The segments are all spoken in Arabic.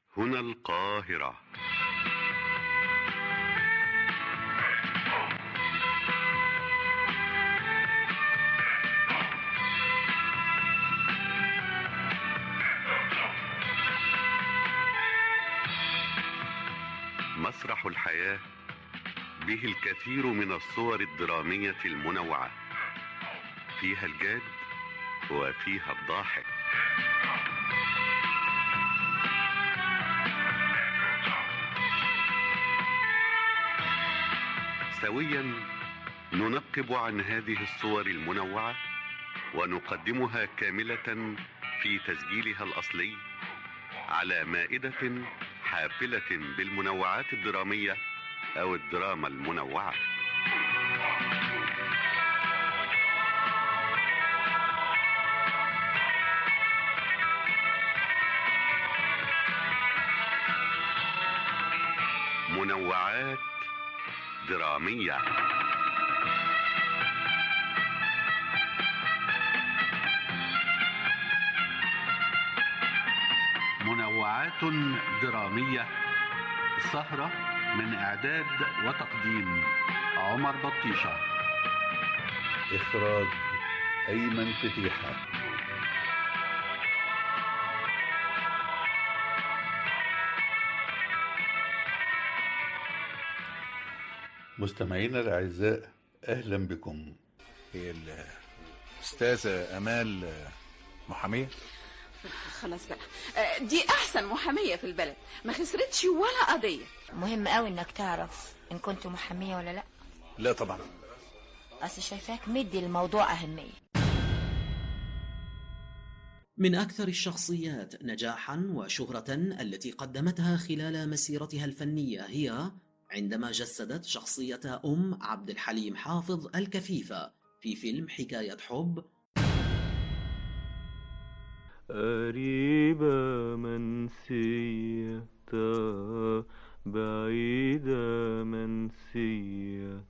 هنا القاهرة. مسرح الحياة به الكثير من الصور الدرامية المنوعة، فيها الجاد وفيها الضاحك. سويا ننقب عن هذه الصور المنوعة ونقدمها كاملة في تسجيلها الأصلي على مائدة حافلة بالمنوعات الدرامية أو الدراما المنوعة. منوعات درامية. منوعات درامية، سهرة من إعداد وتقديم عمر بطيشة، إخراج أيمن فتيحة. مستمعينا الأعزاء، أهلا بكم. هي الأستاذة أمال محامية؟ خلاص بقى، دي أحسن محامية في البلد، ما خسرتش ولا قضية. مهم قوي إنك تعرف إن كنت محامية ولا لأ. لا طبعا، أصل شايفاك مدي الموضوع أهمية. من أكثر الشخصيات نجاحا وشهرة التي قدمتها خلال مسيرتها الفنية هي عندما جسدت شخصية عبد الحليم حافظ الكفيفة في فيلم حكاية حب. قريبة منسية بعيدة منسية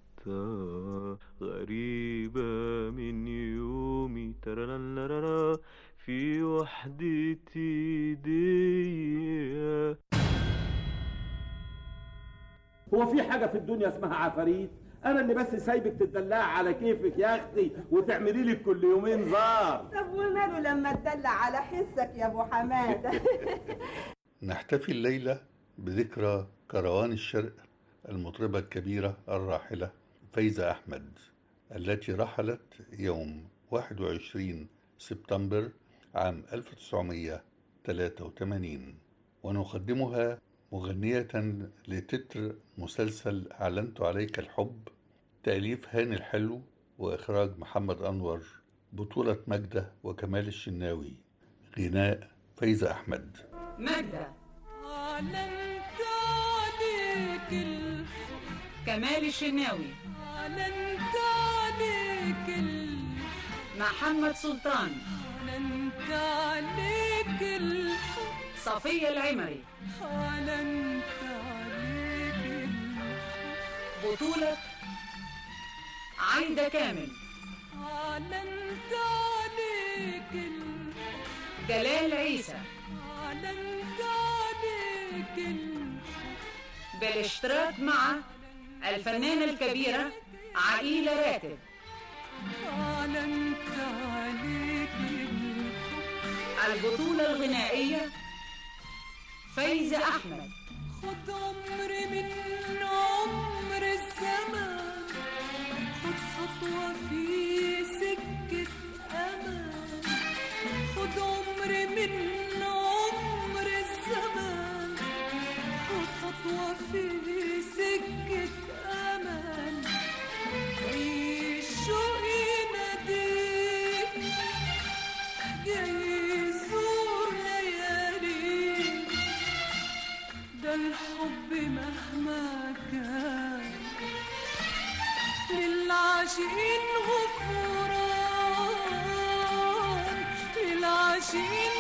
غريبة من يومي ترى في وحدتي دي. هو في حاجة في الدنيا اسمها عفاريت؟ أنا اللي بس سايبك تدلع على كيفك يا أختي وتعملي لك كل يومين زار. طب وماله لما تدلع على حسك يا أبو حمادة؟ نحتفي الليلة بذكرى كروان الشرق المطربة الكبيرة الراحلة فايزة أحمد، التي رحلت يوم 21 سبتمبر عام 1983، ونقدمها مغنية لتتر مسلسل أعلنت عليك الحب، تأليف هاني الحلو وإخراج محمد أنور، بطولة ماجدة وكمال الشناوي، غناء فايزة أحمد. ماجدة. أعلنت عليك الحب. كمال الشناوي. أعلنت عليك الحب. محمد سلطان. أعلنت عليك الحب. صفية العمري. أعلنت عليك الحب. بطولة عايدة كامل. أعلنت عليك الحب. جلال عيسى. أعلنت عليك الحب. بالاشتراك مع الفنانة الكبيرة عقيلة راتب. أعلنت عليك الحب. البطولة الغنائية فايزة أحمد. خد عمري من عمر الزمان، خد خطوة في سكة أمان، خد عمري من عمر الزمان، خد خطوة في سكة أمان. عيش شوق يناديك، جاي يزور لياليك، ده الحب مهما كان للعاشقين غفران، للعاشقين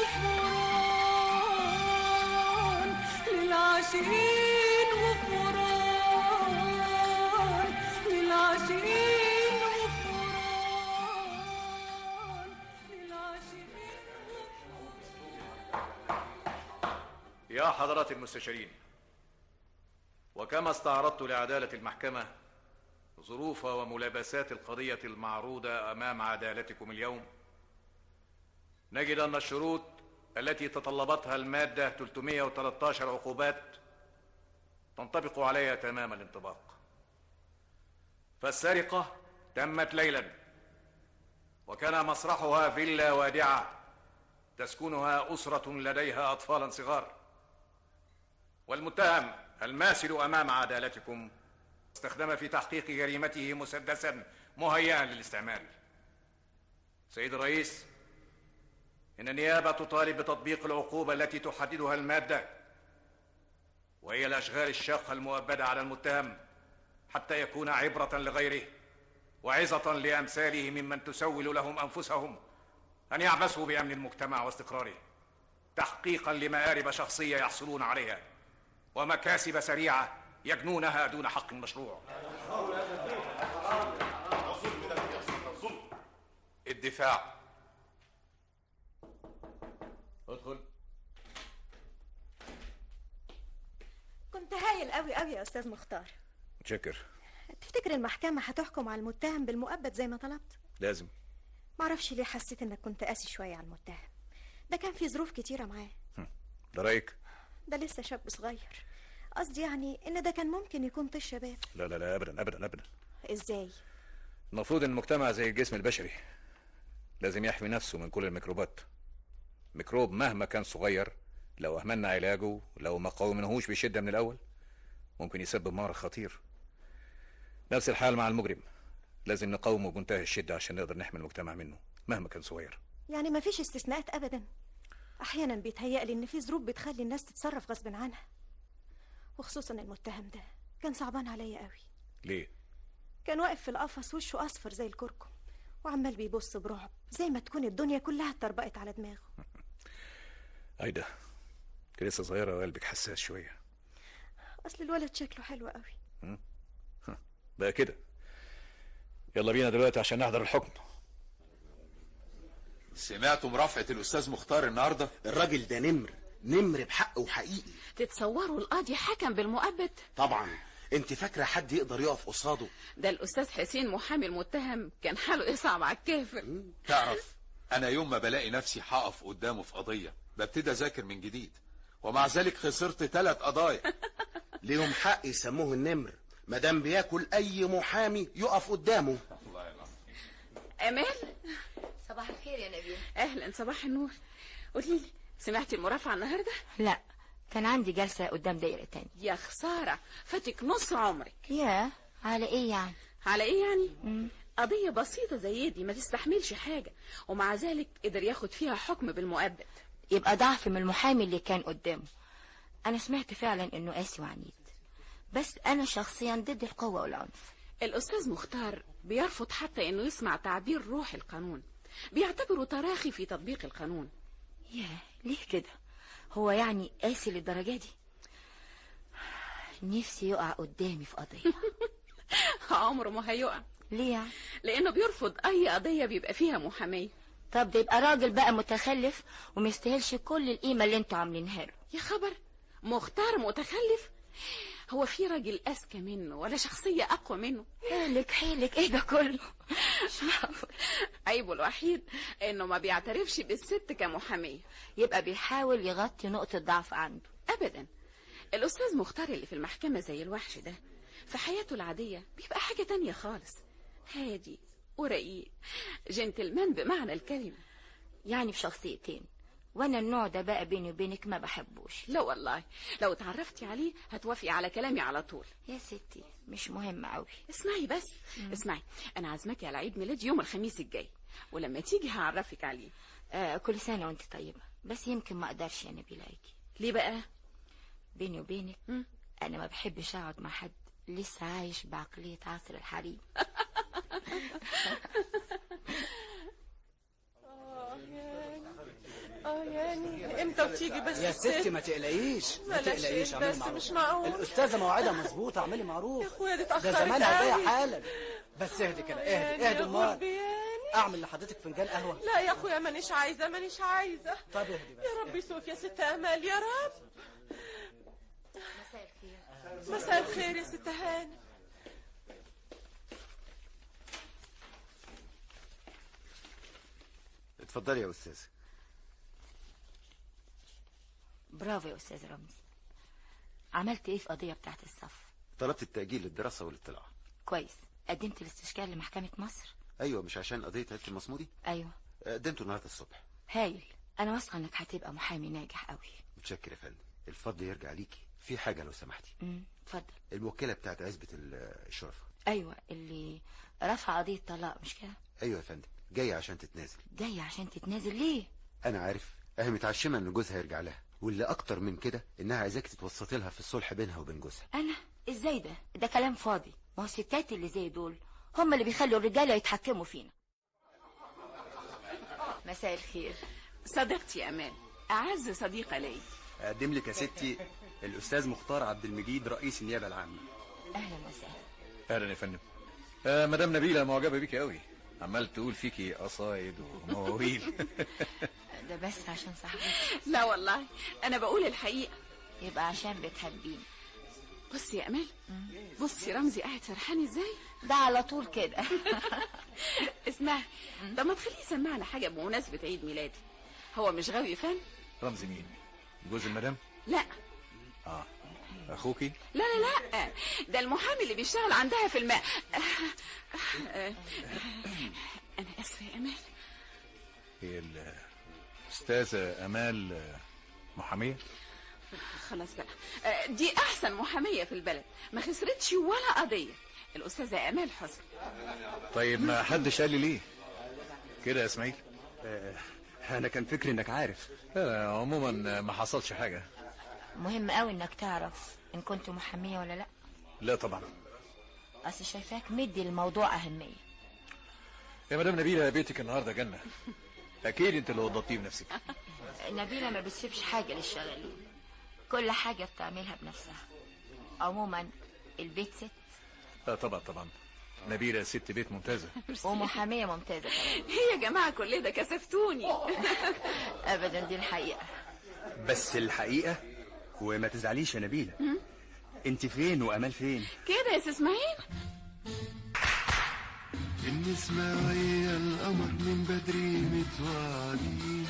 غفران، للعاشقين غفران، للعاشقين غفران، للعاشقين غفران. يا حضرات المستشارين، وكما استعرضت لعدالة المحكمة ظروف وملابسات القضية المعروضة أمام عدالتكم اليوم، نجد أن الشروط التي تطلبتها المادة 313 عقوبات تنطبق عليها تمام الانطباق. فالسرقة تمت ليلا، وكان مسرحها فيلا وادعة تسكنها أسرة لديها أطفالا صغار، والمتهم الماثل أمام عدالتكم استخدم في تحقيق جريمته مسدسا مهيئا للاستعمال. سيد الرئيس، إن النيابة تطالب بتطبيق العقوبة التي تحددها المادة، وهي الأشغال الشاقة المؤبدة على المتهم، حتى يكون عبرة لغيره وعظة لأمثاله ممن تسول لهم أنفسهم أن يعبثوا بأمن المجتمع واستقراره، تحقيقا لمآرب شخصية يحصلون عليها ومكاسب سريعة يجنونها دون حق مشروع. الدفاع. ادخل. كنت هايل قوي قوي يا استاذ مختار. متشكر. تفتكر المحكمة هتحكم على المتهم بالمؤبد زي ما طلبت؟ لازم. معرفش ليه حسيت انك كنت قاسي شوية على المتهم ده، كان في ظروف كتيرة معاه. ده رأيك؟ ده لسه شاب صغير، قصدي يعني ان ده كان ممكن يكون طيش شباب. لا لا لا، ابدا ابدا ابدا. ازاي؟ المفروض ان المجتمع زي الجسم البشري لازم يحمي نفسه من كل الميكروبات. ميكروب مهما كان صغير لو اهملنا علاجه، لو ما قاومناهوش بشده من الاول، ممكن يسبب مرض خطير. نفس الحال مع المجرم، لازم نقاومه بمنتهى الشده عشان نقدر نحمي المجتمع منه مهما كان صغير. يعني ما فيش استثناءات ابدا؟ احيانا بيتهيألي ان في ظروف بتخلي الناس تتصرف غصب عنها، وخصوصا المتهم ده كان صعبان عليا قوي. ليه؟ كان واقف في القفص وشه اصفر زي الكركم، وعمال بيبص برعب زي ما تكون الدنيا كلها اتطربقت على دماغه. ايدا، انت لسه صغيره وقلبك حساس شويه. اصل الولد شكله حلو قوي. بقى كده. يلا بينا دلوقتي عشان نحضر الحكم. سمعتوا مرافعة الأستاذ مختار النهاردة؟ الراجل ده نمر بحق وحقيقي. تتصوروا القاضي حكم بالمؤبد؟ طبعا. انت فاكرة حد يقدر يقف قصاده؟ ده الأستاذ حسين محامي المتهم كان حاله يصعب على الكافر. تعرف، أنا يوم ما بلاقي نفسي هقف قدامه في قضية ببتدي أذاكر من جديد، ومع ذلك خسرت 3 قضايا. ليهم حق يسموه النمر مادام بياكل أي محامي يقف قدامه. أمال؟ صباح الخير يا نبيل. أهلا، صباح النور. قوليلي، سمعتي المرافعة النهاردة؟ لا، كان عندي جلسة قدام دايرة تاني. يا خسارة، فاتك نص عمرك. يا على ايه يعني؟ على ايه يعني؟ قضية بسيطة زي دي ما تستحملش حاجة، ومع ذلك قدر ياخد فيها حكم بالمؤبد. يبقى ضعف من المحامي اللي كان قدامه. انا سمعت فعلا انه قاسي وعنيد، بس انا شخصيا ضد القوة والعنف. الأستاذ مختار بيرفض حتى انه يسمع تعبير روح القانون، بيعتبره تراخي في تطبيق القانون. ياه، ليه كده؟ هو يعني قاسي للدرجة دي؟ نفسي يقع قدامي في قضية. عمره ما هيقع. ليه يعني؟ لأنه بيرفض أي قضية بيبقى فيها محامية. طب ده يبقى راجل بقى متخلف ومستاهلش كل القيمة اللي انتوا عاملينها له. يا خبر، مختار متخلف؟ هو في راجل أذكى منه ولا شخصية أقوى منه؟ حيلك ايه ده كله؟ عيبه الوحيد انه ما بيعترفش بالست كمحامية. يبقى بيحاول يغطي نقطة ضعف عنده. أبدا، الأستاذ مختار اللي في المحكمة زي الوحش ده في حياته العادية بيبقى حاجة تانية خالص، هادي ورقيق، جنتلمان بمعنى الكلمة. يعني في شخصيتين، وانا النوع ده بقى بيني وبينك ما بحبوش. لا والله، لو اتعرفتي عليه هتوافقي على كلامي على طول. يا ستي مش مهم قوي. اسمعي بس. اسمعي، انا عازماكي على عيد ميلادي يوم الخميس الجاي، ولما تيجي هعرفك عليه. كل سنة وانت طيبة، بس يمكن ما اقدرش يا نبيلة اجي. ليه بقى؟ بيني وبينك انا ما بحبش اقعد مع حد لسه عايش بعقلية عصر الحريم. يعني امتى بتيجي بس يا ستي؟ ما تقلقيش ما تقلقيش، اعملي معروف. مش معقول الاستاذه موعدها مظبوطه، اعملي معروف. يا اخويا دي اتاخرت، ده زمانها جايه حالا. بس اهدي كده، اهدي المال. اعمل لحضرتك فنجان قهوه؟ لا يا اخويا، مانيش عايزه. طب اهدي بس. يا رب يسوف يا ست امال، يا رب. مساء الخير. مساء الخير يا ست هانم. اتفضلي يا استاذ. برافو يا استاذ رمزي. عملت ايه في قضية بتاعت الصف؟ طلبت التأجيل للدراسة والاطلاع. كويس. قدمت الاستشكال لمحكمة مصر؟ ايوه، مش عشان قضية عيلة المصمودي؟ ايوه قدمته النهارده الصبح. هايل. انا واثقة انك هتبقى محامي ناجح قوي. متشكر يا فندم. الفضل يرجع ليكي. في حاجة لو سمحتي. اتفضل. الوكالة بتاعت عزبة الشرفة. ايوه، اللي رفع قضية طلاق مش كده؟ ايوه يا فندم، جاية عشان تتنازل. جاية عشان تتنازل ليه؟ انا عارف، اهي متعشمة ان جوزها يرجع لها، واللي اكتر من كده انها عايزاك تتوسطي لها في الصلح بينها وبين جوزها. انا؟ ازاي ده؟ ده كلام فاضي. ما هو الستات اللي زي دول هم اللي بيخلوا الرجاله يتحكموا فينا. مساء الخير. صديقتي امان، اعز صديقه لي. اقدم لك يا ستي الاستاذ مختار عبد المجيد رئيس النيابه العامه. اهلا وسهلا. اهلا يا فندم. مدام نبيله معجبه بيكي قوي، عمال تقول فيكي قصايد ومواويل. ده بس عشان صاحبتي؟ لا والله انا بقول الحقيقه. يبقى عشان بتحبيني. بصي يا امال، بصي رمزي قاعد سرحان ازاي. ده على طول كده. اسمعي، طب ما تخليه يسمعنا حاجه بمناسبه عيد ميلادي. هو مش غاوي فن؟ رمزي مين؟ جوز المدام؟ لا. اخوكي؟ لا لا لا، ده المحامي اللي بيشتغل عندها في الماء. انا اسفه يا امال. هي الاستاذه امال محاميه؟ خلاص بقى، دي احسن محاميه في البلد، ما خسرتش ولا قضيه، الاستاذه امال حسن. طيب ما حدش قال لي ليه كده يا اسماعيل؟ انا كان فكري انك عارف. لا عموما ما حصلش حاجه. مهم قوي انك تعرف ان كنت محاميه ولا لا. لا طبعا. اصل شايفاك مدي الموضوع اهميه. يا مدام نبيله، بيتك النهارده جنه، اكيد انت اللي وضبطيه بنفسك. نبيله ما بتسيبش حاجه للشغالين، كل حاجه بتعملها بنفسها. عموما البيت ست. طبعا طبعا، نبيله ست بيت ممتازه ومحاميه ممتازه كمان. يا جماعه كل ده كسفتوني. ابدا، دي الحقيقه. بس الحقيقه، وما تزعليش يا نبيله. انت فين وامال فين كده يا اسماعيل؟ النسمة ويا القمر من بدري متوعدين،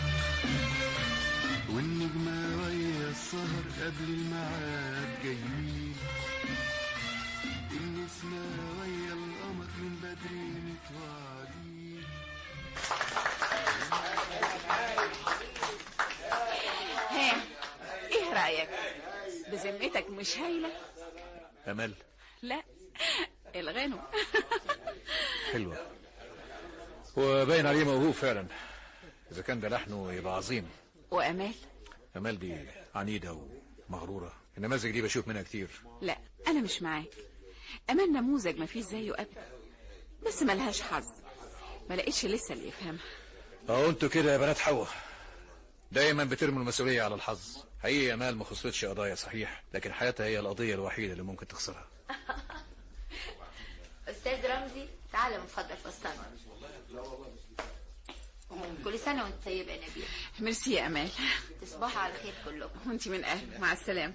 والنجمة ويا السهر قبل الميعاد جايين. النسمة ويا القمر من بدري متوعدين. ها، ايه رأيك؟ بذمتك مش هايلة؟ امل؟ لا، الغنو. حلوة، وباين عليه موهوب فعلا. اذا كان ده لحنه يبقى عظيم. وامال؟ امال دي عنيدة ومغرورة، النماذج دي بشوف منها كتير. لا انا مش معاك. امال نموذج ما فيش زيه ابدا، بس ملهاش حظ، ما لقيتش لسه اللي يفهمها. اهو انتوا كده يا بنات حوا دايما بترموا المسؤولية على الحظ. حقيقي امال ما خسرتش قضايا صحيح، لكن حياتها هي القضية الوحيدة اللي ممكن تخسرها. استاذ رمزي، تعالى من فضلك وصلنا. كل سنه وانت طيبه يا نبيل. ميرسي يا امال. تصبحوا على خير كلكم. وانت من اهل. مع السلامه.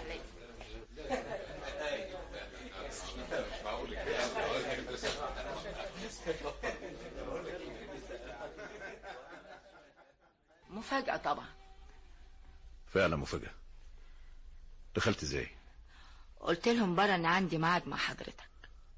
مفاجأة طبعا. فعلا مفاجأة. دخلت ازاي؟ قلت لهم بره ان عندي ميعاد مع حضرتك.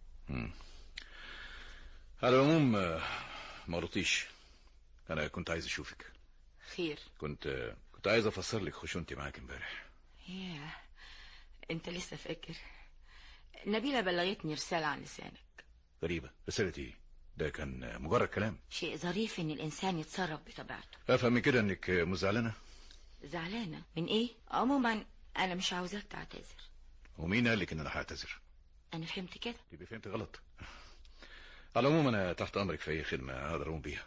على العموم ما رضيتيش، انا كنت عايز اشوفك. خير؟ كنت عايز افسر لك خشونتي معاك امبارح. ياه، انت لسه فاكر؟ نبيلة بلغتني رسالة عن لسانك. غريبة، رسالة ايه؟ ده كان مجرد كلام. شيء ظريف ان الانسان يتصرف بطبيعته. افهم من كده انك مزعلانة. زعلانة من ايه؟ عموما انا مش عاوزاك تعتذر. ومين قال لك ان انا هعتذر؟ انا فهمت كده. يبقى فهمت غلط. على العموم انا تحت امرك في اي خدمة اقدر اقوم بيها.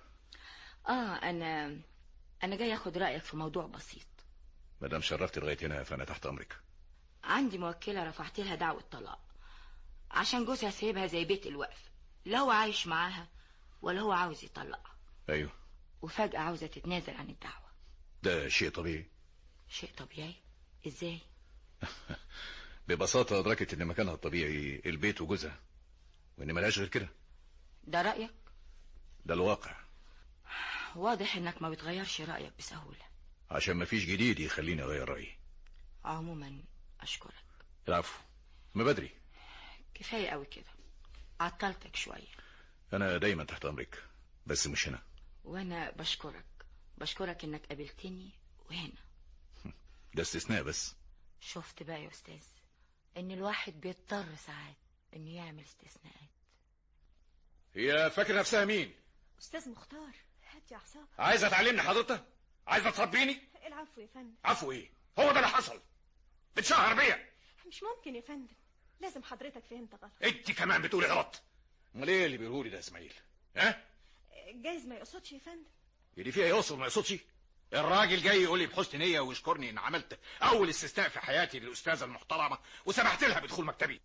انا جاي اخد رايك في موضوع بسيط. ما دام شرفتي لغايه هنا فانا تحت امرك. عندي موكله رفعت لها دعوه طلاق عشان جوزها سايبها زي بيت الوقف، لا هو عايش معاها ولا هو عاوز يطلقها. ايوه. وفجاه عاوزه تتنازل عن الدعوه. ده شيء طبيعي. شيء طبيعي ازاي؟ ببساطة أدركت إن مكانها الطبيعي البيت وجوزها، وإن ملهاش غير كده. ده رأيك؟ ده الواقع. واضح إنك ما بتغيرش رأيك بسهولة. عشان مفيش جديد يخليني أغير رأيي. عموما أشكرك. العفو، ما بدري. كفاية قوي كده، عطلتك شوية. أنا دايما تحت أمرك، بس مش هنا. وأنا بشكرك إنك قابلتني وهنا. ده استثناء بس. شفت بقى يا أستاذ إن الواحد بيضطر ساعات إنه يعمل استثناءات. هي فاكر نفسها مين؟ أستاذ مختار، هاتي أعصابك. عايزة تعلمني حضرتك؟ عايزة تربيني؟ العفو يا فندم. عفو ايه؟ هو ده اللي حصل. بتشهر بيا. مش ممكن يا فندم، لازم حضرتك فهمت غلط. انت كمان بتقولي غلط. امال ايه اللي بيقولي ده يا اسماعيل؟ ها؟ جايز ما يقصدش يا فندم. اللي فيها يقصد ما يقصدش؟ الراجل جاي يقول لي بحسن نيه ويشكرني ان عملت اول استثناء في حياتي للاستاذه المحترمه وسمحت لها بدخول مكتبي.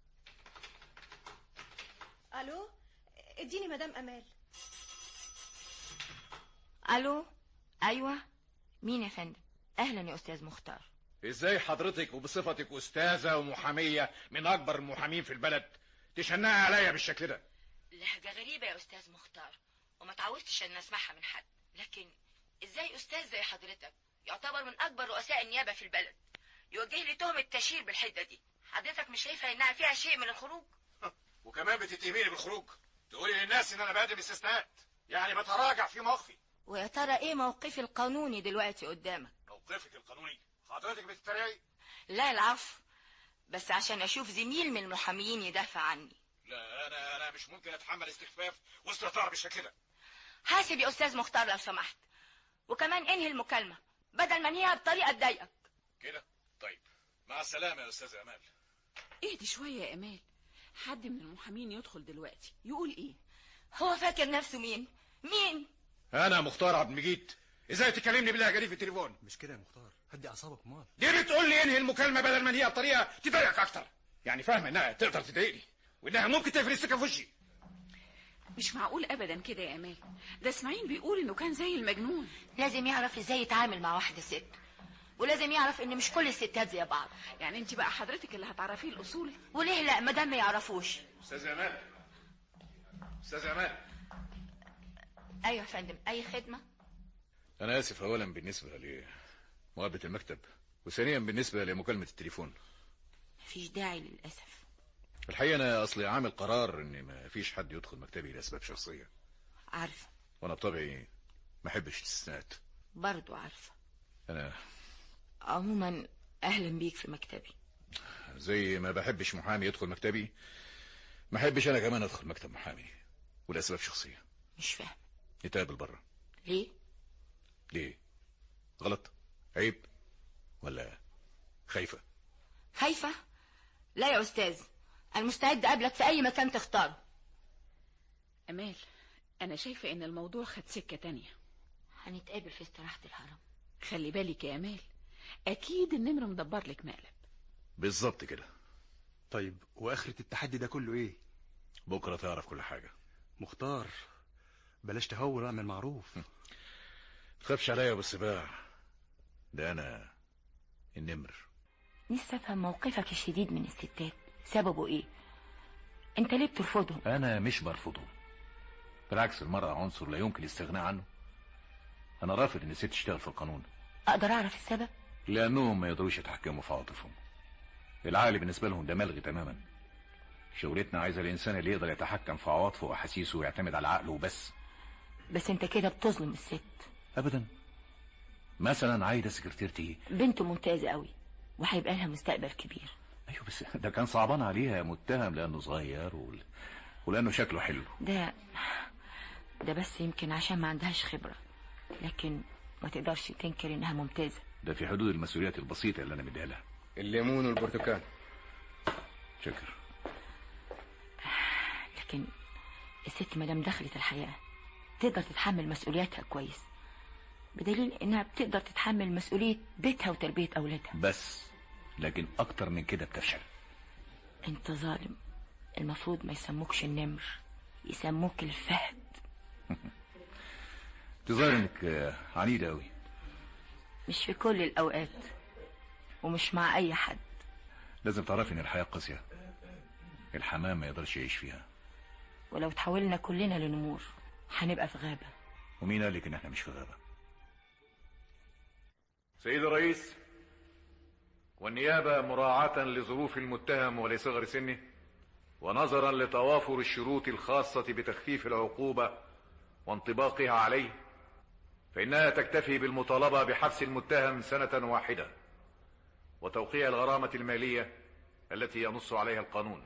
الو، اديني مدام امال. الو، ايوه، مين يا فندم؟ اهلا يا استاذ مختار. ازاي حضرتك وبصفتك استاذه ومحاميه من اكبر المحامين في البلد تشنقها عليا بالشكل ده؟ لهجه غريبه يا استاذ مختار، وما تعودتش ان اسمعها من حد. لكن ازاي استاذ زي حضرتك يعتبر من اكبر رؤساء النيابه في البلد يوجه لي تهمه تشهير بالحده دي؟ حضرتك مش شايفه انها فيها شيء من الخروج؟ وكمان بتتهميني بالخروج؟ تقولي للناس ان انا بقدم استثناءات، يعني بتراجع في موقفي. ويا ترى ايه موقفي القانوني دلوقتي قدامك؟ موقفك القانوني؟ حضرتك بتتريقي؟ لا العفو، بس عشان اشوف زميل من المحاميين يدافع عني. لا انا مش ممكن اتحمل استخفاف واستهتار بالشكل ده. حاسب يا استاذ مختار لو سمحت، وكمان انهي المكالمه بدل ما انهيها بطريقه تضايقك كده. طيب مع السلامه يا استاذه امال. اهدي شويه يا امال، حد من المحامين يدخل دلوقتي يقول ايه؟ هو فاكر نفسه مين؟ انا مختار عبد المجيد. ازاي تكلمني باللهجه دي في التليفون؟ مش كده يا مختار، هدي اعصابك. امال دي بتقول لي انهي المكالمه بدل ما انهيها بطريقه تضايقك اكتر. يعني فاهمه انها تقدر تضايقني وانها ممكن تقفل السكه في وشي. مش معقول ابدا كده يا امال، ده اسماعيل بيقول انه كان زي المجنون. لازم يعرف ازاي يتعامل مع واحده ست، ولازم يعرف ان مش كل الستات زي بعض. يعني انت بقى حضرتك اللي هتعرفيه الاصول؟ وليه لا ما دام ما يعرفوش؟ استاذه امال، استاذه امال. ايوه يا فندم، اي خدمه؟ انا اسف اولا بالنسبه لمقابله المكتب، وثانيا بالنسبه لمكالمه التليفون. مفيش داعي للاسف. الحقيقه انا اصلي عامل قرار ان ما فيش حد يدخل مكتبي لاسباب شخصيه. عارفه. وانا بطبعي ما احبش الاستثناءات. برضو عارفه. انا عموما اهلا بيك في مكتبي. زي ما بحبش محامي يدخل مكتبي، ما احبش انا كمان ادخل مكتب محامي، ولاسباب شخصيه. مش فاهم. نتقابل بره. ليه؟ غلط؟ عيب؟ ولا خايفه؟ خايفه؟ لا يا استاذ، انا مستعد اقابلك في اي مكان تختاره. امال، انا شايفه ان الموضوع خد سكه تانية. هنتقابل في استراحه الهرم. خلي بالك يا امال، اكيد النمر مدبر لك مقلب. بالظبط كده. طيب واخرة التحدي ده كله ايه؟ بكره تعرف كل حاجه. مختار بلاش تهور، اعمل معروف. تخافش عليا بالسباع، ده انا النمر. نفسي افهم موقفك الشديد من الستات، سببه ايه؟ انت ليه بترفضهم؟ انا مش برفضهم، بالعكس المرأة عنصر لا يمكن الاستغناء عنه. انا رافض ان الست تشتغل في القانون. اقدر اعرف السبب؟ لانهم ما يقدروش يتحكموا في عواطفهم. العقل بالنسبه لهم ده ملغي تماما. شغلتنا عايزه الانسان اللي يقدر يتحكم في عواطفه واحاسيسه ويعتمد على عقله وبس. بس انت كده بتظلم الست. ابدا. مثلا عايده سكرتيرتي بنته ممتازه قوي وهيبقى لها مستقبل كبير. ايوه بس ده كان صعبان عليها، متهم لانه صغير ولانه شكله حلو. ده بس يمكن عشان ما عندهاش خبره، لكن ما تقدرش تنكر انها ممتازه. ده في حدود المسؤوليات البسيطه اللي انا مديها لها. الليمون والبرتقال. شكر. لكن الست مادام دخلت الحياه تقدر تتحمل مسؤولياتها كويس، بدليل انها بتقدر تتحمل مسؤوليه بيتها وتربيه اولادها. بس لكن اكتر من كده بتفشل. انت ظالم، المفروض ما يسموكش النمر، يسموك الفهد. تظاهر انك عنيدة قوي. مش في كل الاوقات ومش مع اي حد. لازم تعرفي ان الحياة قاسية، الحمام ما يقدرش يعيش فيها. ولو تحولنا كلنا لنمور هنبقى في غابة. ومين قالك ان احنا مش في غابة؟ سيد الرئيس، والنيابة مراعاة لظروف المتهم ولصغر سنه ونظرا لتوافر الشروط الخاصة بتخفيف العقوبة وانطباقها عليه، فإنها تكتفي بالمطالبة بحبس المتهم 1 سنة واحدة وتوقيع الغرامة المالية التي ينص عليها القانون.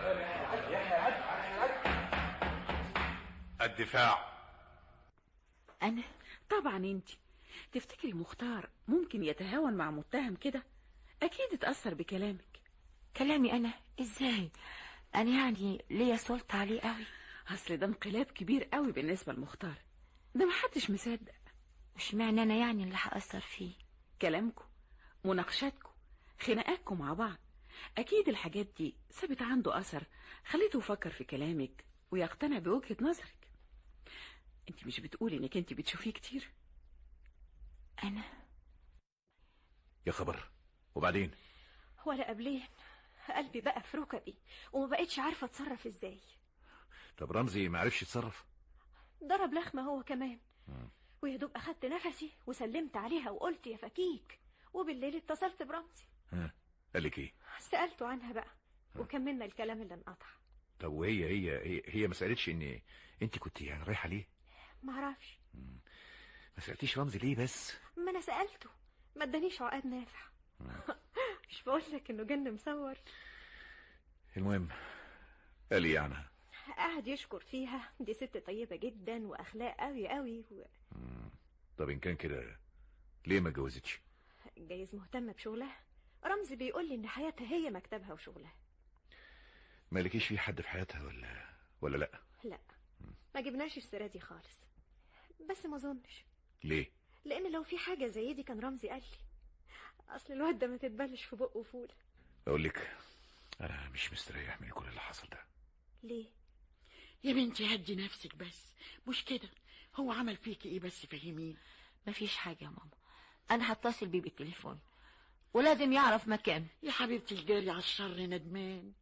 الدفاع. أنا؟ طبعا أنت. تفتكري مختار ممكن يتهاون مع متهم كده؟ أكيد اتأثر بكلامك. كلامي أنا؟ إزاي؟ أنا يعني ليا سلطة عليه قوي؟ أصل ده انقلاب كبير قوي بالنسبة لمختار، ده محدش مصدق. مش معنى أنا يعني اللي هأثر فيه. كلامكم، مناقشاتكم، خناقاتكم مع بعض، أكيد الحاجات دي سابت عنده أثر، خليته يفكر في كلامك ويقتنع بوجهة نظرك. انت مش بتقولي انك انت بتشوفيه كتير؟ أنا يا خبر، وبعدين؟ ولا قبلين قلبي بقى في ركبي وما بقتش عارفة اتصرف ازاي. طب رمزي ما عرفش يتصرف؟ ضرب لخمة هو كمان. ويا دوب اخدت نفسي وسلمت عليها وقلت يا فكيك، وبالليل اتصلت برمزي. قال لك ايه؟ سألته عنها بقى وكملنا الكلام اللي انقطع. طب وهي هي ما سألتش ان انت كنت يعني رايحه ليه؟ معرفش. ما سألتيش رمزي ليه بس؟ ما انا سألته ما ادانيش عقاد نافع. مش بقول لك انه جن مصور. المهم قال ايه عنها؟ قعد يشكر فيها، دي ست طيبة جدا واخلاق قوي قوي طب ان كان كده ليه ما اتجوزتش؟ جايز مهتمة بشغلها. رمزي بيقول لي ان حياتها هي مكتبها وشغلها. مالكيش في حد في حياتها ولا لا؟ لا، ما جبناش السيرة دي خالص، بس ما اظنش. ليه؟ لان لو في حاجة زي دي كان رمزي قال لي. اصل الواد ده ما تتبلش في بقه فول. اقول لك انا مش مستريح من كل اللي حصل ده. ليه يا بنتي؟ هدي نفسك بس، مش كده. هو عمل فيكي ايه بس؟ فهمين. مفيش حاجة يا ماما، انا هتصل بيه بالتليفون ولازم يعرف مكانه. يا حبيبتي الجاري على الشر ندمان.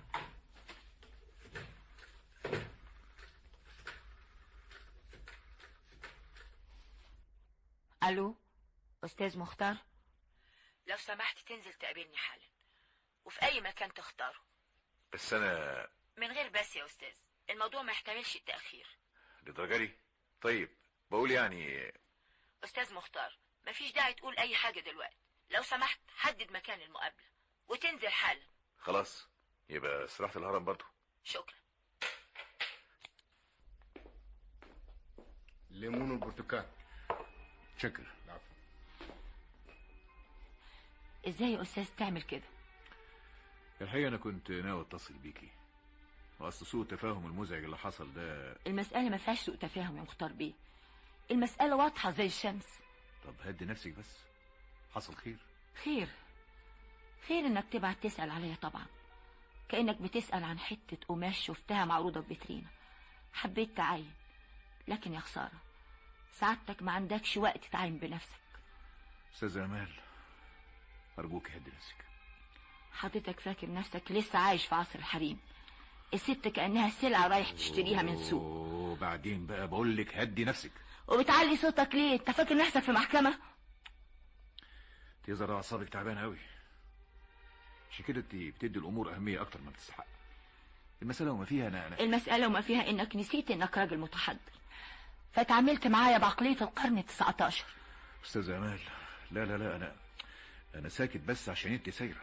الو استاذ مختار، لو سمحت تنزل تقابلني حالا وفي اي مكان تختاره. بس انا من غير بس يا استاذ، الموضوع ما يحتملش التأخير. للدرجة دي؟ طيب بقول يعني استاذ مختار، مفيش داعي تقول اي حاجة دلوقتي، لو سمحت حدد مكان المقابلة وتنزل حالا. خلاص، يبقى استراحة الهرم برضو. شكرا. الليمون والبرتقال. شكرا. ازاي يا استاذ تعمل كده؟ الحقيقة انا كنت ناوي اتصل بيكي، واصل سوء التفاهم المزعج اللي حصل ده. المسألة ما فيهاش سوء تفاهم يا مختار بيه، المسألة واضحة زي الشمس. طب هدي نفسك بس، حصل خير. خير انك تبعت تسأل عليا طبعا، كأنك بتسأل عن حتة قماش شفتها معروضة في فيترينا، حبيت تعاين، لكن يا خسارة سعادتك ما عندكش وقت تعاين بنفسك. استاذ امال ارجوك هدي نفسك. حضرتك فاكر نفسك لسه عايش في عصر الحريم، الست كأنها سلعة رايح تشتريها من سوق. وبعدين بقى بقول لك هدي نفسك. وبتعلي صوتك ليه؟ انت فاكر نفسك في محكمة؟ تظهر اعصابك تعبانه قوي، عشان كده انت بتدي الامور اهميه اكتر ما بتستحق. المساله وما فيها انا المساله وما فيها انك نسيت انك راجل متحضر، فتعاملت معايا بعقليه القرن 19. استاذ امال، لا انا ساكت بس عشان انت سايره.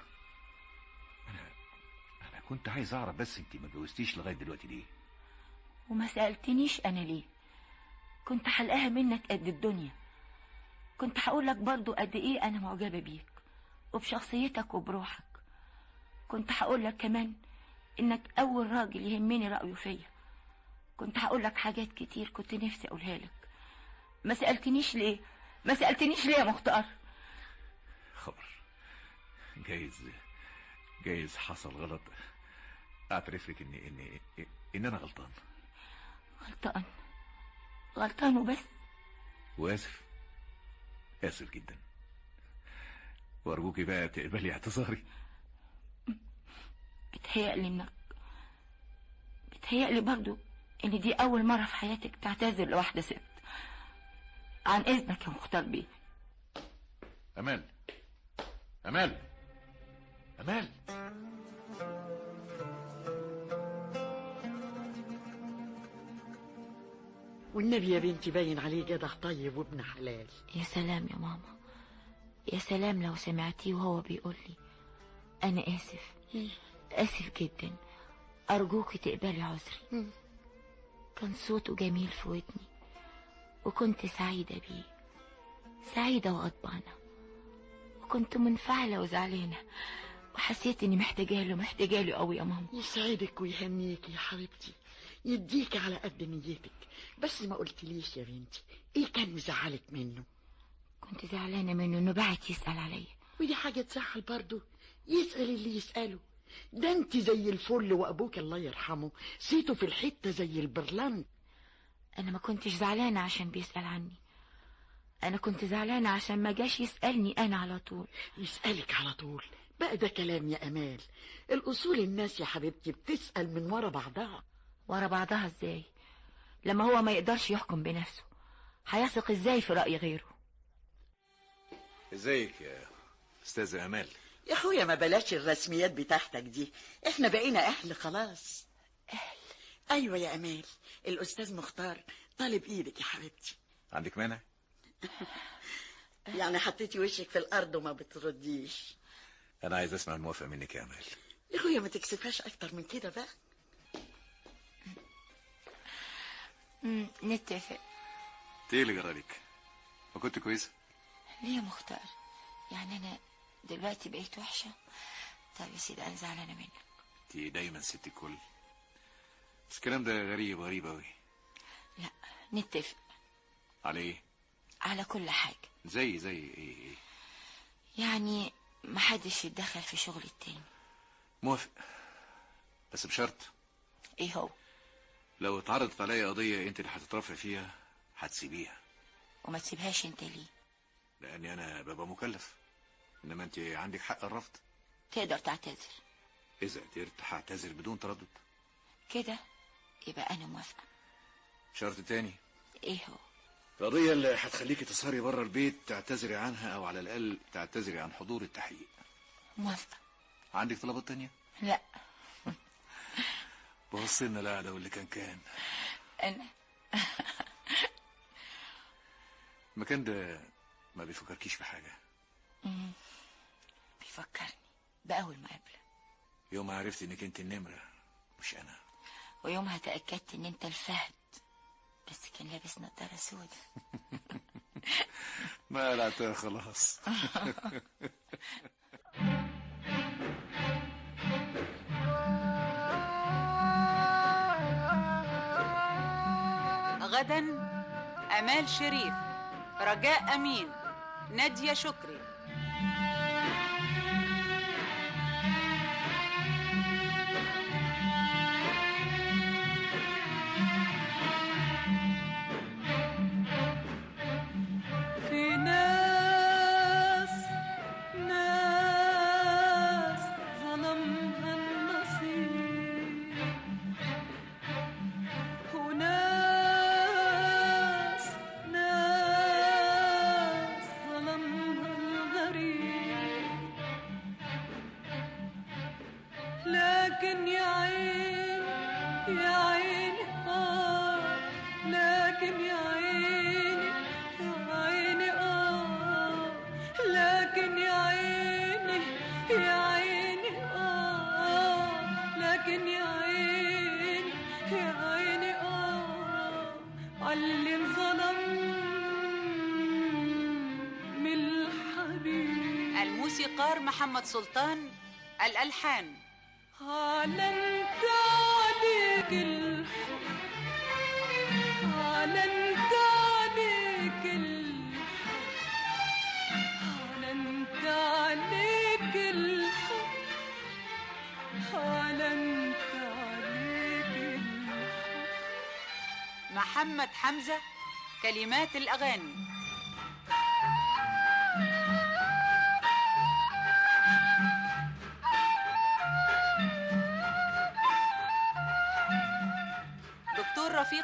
انا كنت عايز اعرف بس انت ما اتجوزتيش لغايه دلوقتي ليه؟ وما سالتنيش انا ليه؟ كنت حلقاها منك قد الدنيا، كنت هقول لك برضو قد ايه انا معجبه بيك وبشخصيتك وبروحك، كنت هقول لك كمان انك اول راجل يهمني رايه فيا، كنت هقول لك حاجات كتير كنت نفسي اقولها لك. ما سالتنيش ليه؟ يا مختار؟ خبر، جايز حصل غلط، اعترف لك ان انا غلطان وبس. اسف جدا، وارجوكي بقى تقبلي اعتذاري. بتهيألي برضو ان دي اول مرة في حياتك تعتذر لواحدة ست. عن اذنك يا مختار بيه. امال امال امال والنبي يا بنتي باين عليه جدع طيب وابن حلال. يا سلام يا ماما، يا سلام لو سمعتيه وهو بيقول لي انا اسف، اسف جدا، ارجوكي تقبلي عذري. كان صوته جميل في ودني وكنت سعيدة بيه، سعيدة وغضبانة، وكنت منفعلة وزعلانة، وحسيت اني محتاجة له قوي يا ماما. يسعدك ويهنيك يا حبيبتي، يديك على قد نيتك. بس ما قلتليش يا بنتي ايه كان مزعلك منه؟ كنت زعلانة منه انه بعت يسأل عليا. ودي حاجة تزعل برضه، يسأل اللي يسأله. ده انت زي الفل، وابوك الله يرحمه سيته في الحتة زي البرلنت. انا ما كنتش زعلانة عشان بيسأل عني، انا كنت زعلانة عشان ما جاش يسألني انا على طول. يسألك على طول بقى ده كلام يا امال؟ الاصول الناس يا حبيبتي بتسأل من ورا بعضها. ورا بعضها ازاي لما هو ما يقدرش يحكم بنفسه؟ هيثق ازاي في رأي غيره؟ ازيك يا استاذة امال؟ يا اخويا ما بلاش الرسميات بتاعتك دي، احنا بقينا اهل خلاص. اهل؟ ايوه يا امال، الاستاذ مختار طالب ايدك يا حبيبتي. عندك مانع؟ يعني حطيتي وشك في الارض وما بترديش. انا عايز اسمع الموافقة منك يا امال. يا اخويا ما تكسفهاش اكتر من كده بقى. نتفق. ايه اللي جرالك؟ ما كنت كويسة؟ ليه يا مختار؟ يعني انا دلوقتي بقيت وحشة؟ طب يا سيدي انا زعلانة منك. انتي دايما ست الكل، بس الكلام ده غريب اوي. لا نتفق. على ايه؟ على كل حاجة. زي ايه؟ يعني محدش يتدخل في شغل التاني. موافق، بس بشرط. ايه هو؟ لو اتعرضت عليا قضية انت اللي هتترفع فيها هتسيبيها. وما تسيبهاش انت ليه؟ لاني انا ببقى مكلف، انما انت عندك حق الرفض. تقدر تعتذر. اذا قدرت هعتذر بدون تردد. كده يبقى انا موافقة. شرط تاني. ايه هو؟ القضية اللي هتخليكي تسهري بره البيت تعتذري عنها، او على الاقل تعتذري عن حضور التحقيق. موافقة. عندك طلبات تانية؟ لا. بوصلنا القعدة واللي كان انا المكان ده ما بيفكركيش في حاجة؟ بيفكرني بأول مقابلة، يوم ما عرفت انك انت النمرة مش انا، ويومها تأكدت ان انت الفهد، بس كان لابس نظارة سودة. ما قلعتها خلاص. غدا أمال شريف، رجاء أمين، نادية شكري. في ناس ظلمها النصيب، وناس ظلمها الغريب، لكن يا عين يا عين لكن يا عيني يا عيني لكن يا عيني يا عيني لكن يا عيني يا عيني علي انظلم من الحبيب. الموسيقار محمد سلطان، الألحان علنت عليك الحب، علنت عليك الحب، علنت عليك الحب، علنت عليك الحب. محمد حمزة، كلمات الأغاني.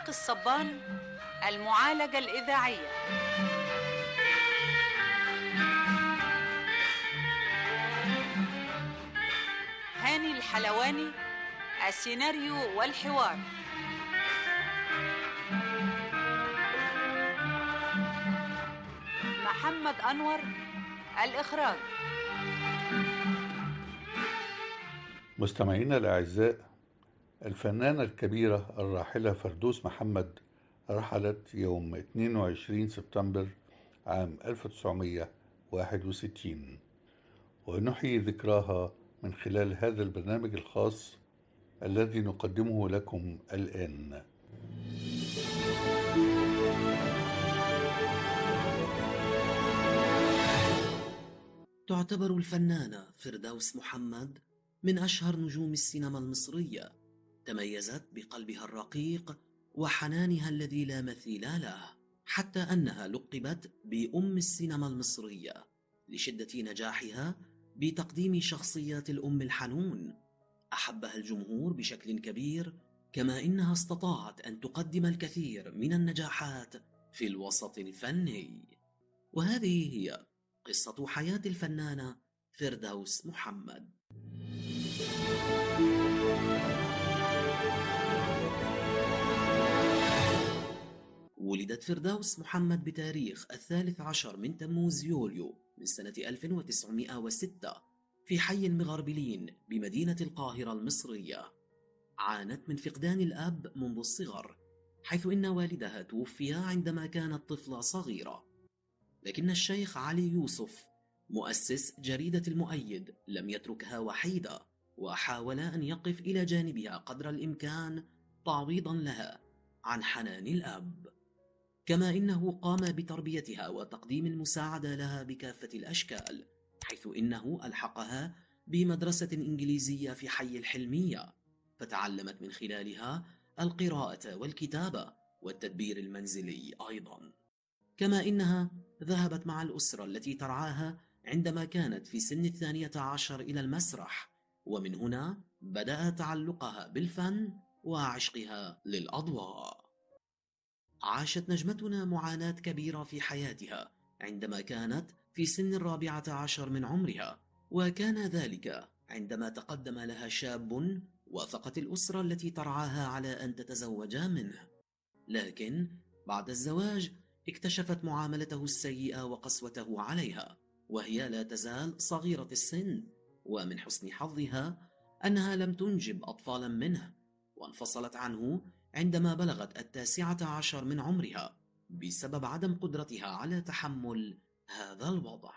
توفيق الصبان، المعالجة الإذاعية. هاني الحلواني، السيناريو والحوار. محمد أنور، الإخراج. مستمعينا الأعزاء، الفنانة الكبيرة الراحلة فردوس محمد رحلت يوم 22 سبتمبر عام 1961، ونحيي ذكراها من خلال هذا البرنامج الخاص الذي نقدمه لكم الآن. تعتبر الفنانة فردوس محمد من أشهر نجوم السينما المصرية. تميزت بقلبها الرقيق وحنانها الذي لا مثيل له، حتى أنها لقبت بأم السينما المصرية لشدة نجاحها بتقديم شخصيات الأم الحنون. أحبها الجمهور بشكل كبير، كما إنها استطاعت أن تقدم الكثير من النجاحات في الوسط الفني. وهذه هي قصة حياة الفنانة فردوس محمد. ولدت فردوس محمد بتاريخ 13 من تموز يوليو من سنة 1906 في حي المغربلين بمدينة القاهرة المصرية. عانت من فقدان الأب منذ الصغر، حيث إن والدها توفي عندما كانت طفلة صغيرة. لكن الشيخ علي يوسف مؤسس جريدة المؤيد لم يتركها وحيدة، وحاول أن يقف إلى جانبها قدر الإمكان تعويضا لها عن حنان الأب، كما إنه قام بتربيتها وتقديم المساعدة لها بكافة الأشكال، حيث إنه ألحقها بمدرسة إنجليزية في حي الحلمية، فتعلمت من خلالها القراءة والكتابة والتدبير المنزلي أيضا. كما إنها ذهبت مع الأسرة التي ترعاها عندما كانت في سن 12 إلى المسرح، ومن هنا بدأ تعلقها بالفن وعشقها للأضواء. عاشت نجمتنا معاناة كبيرة في حياتها عندما كانت في سن 14 من عمرها، وكان ذلك عندما تقدم لها شاب وافقت الأسرة التي ترعاها على أن تتزوج منه. لكن بعد الزواج اكتشفت معاملته السيئة وقسوته عليها، وهي لا تزال صغيرة السن، ومن حسن حظها أنها لم تنجب أطفالا منه، وانفصلت عنه عندما بلغت 19 من عمرها بسبب عدم قدرتها على تحمل هذا الوضع.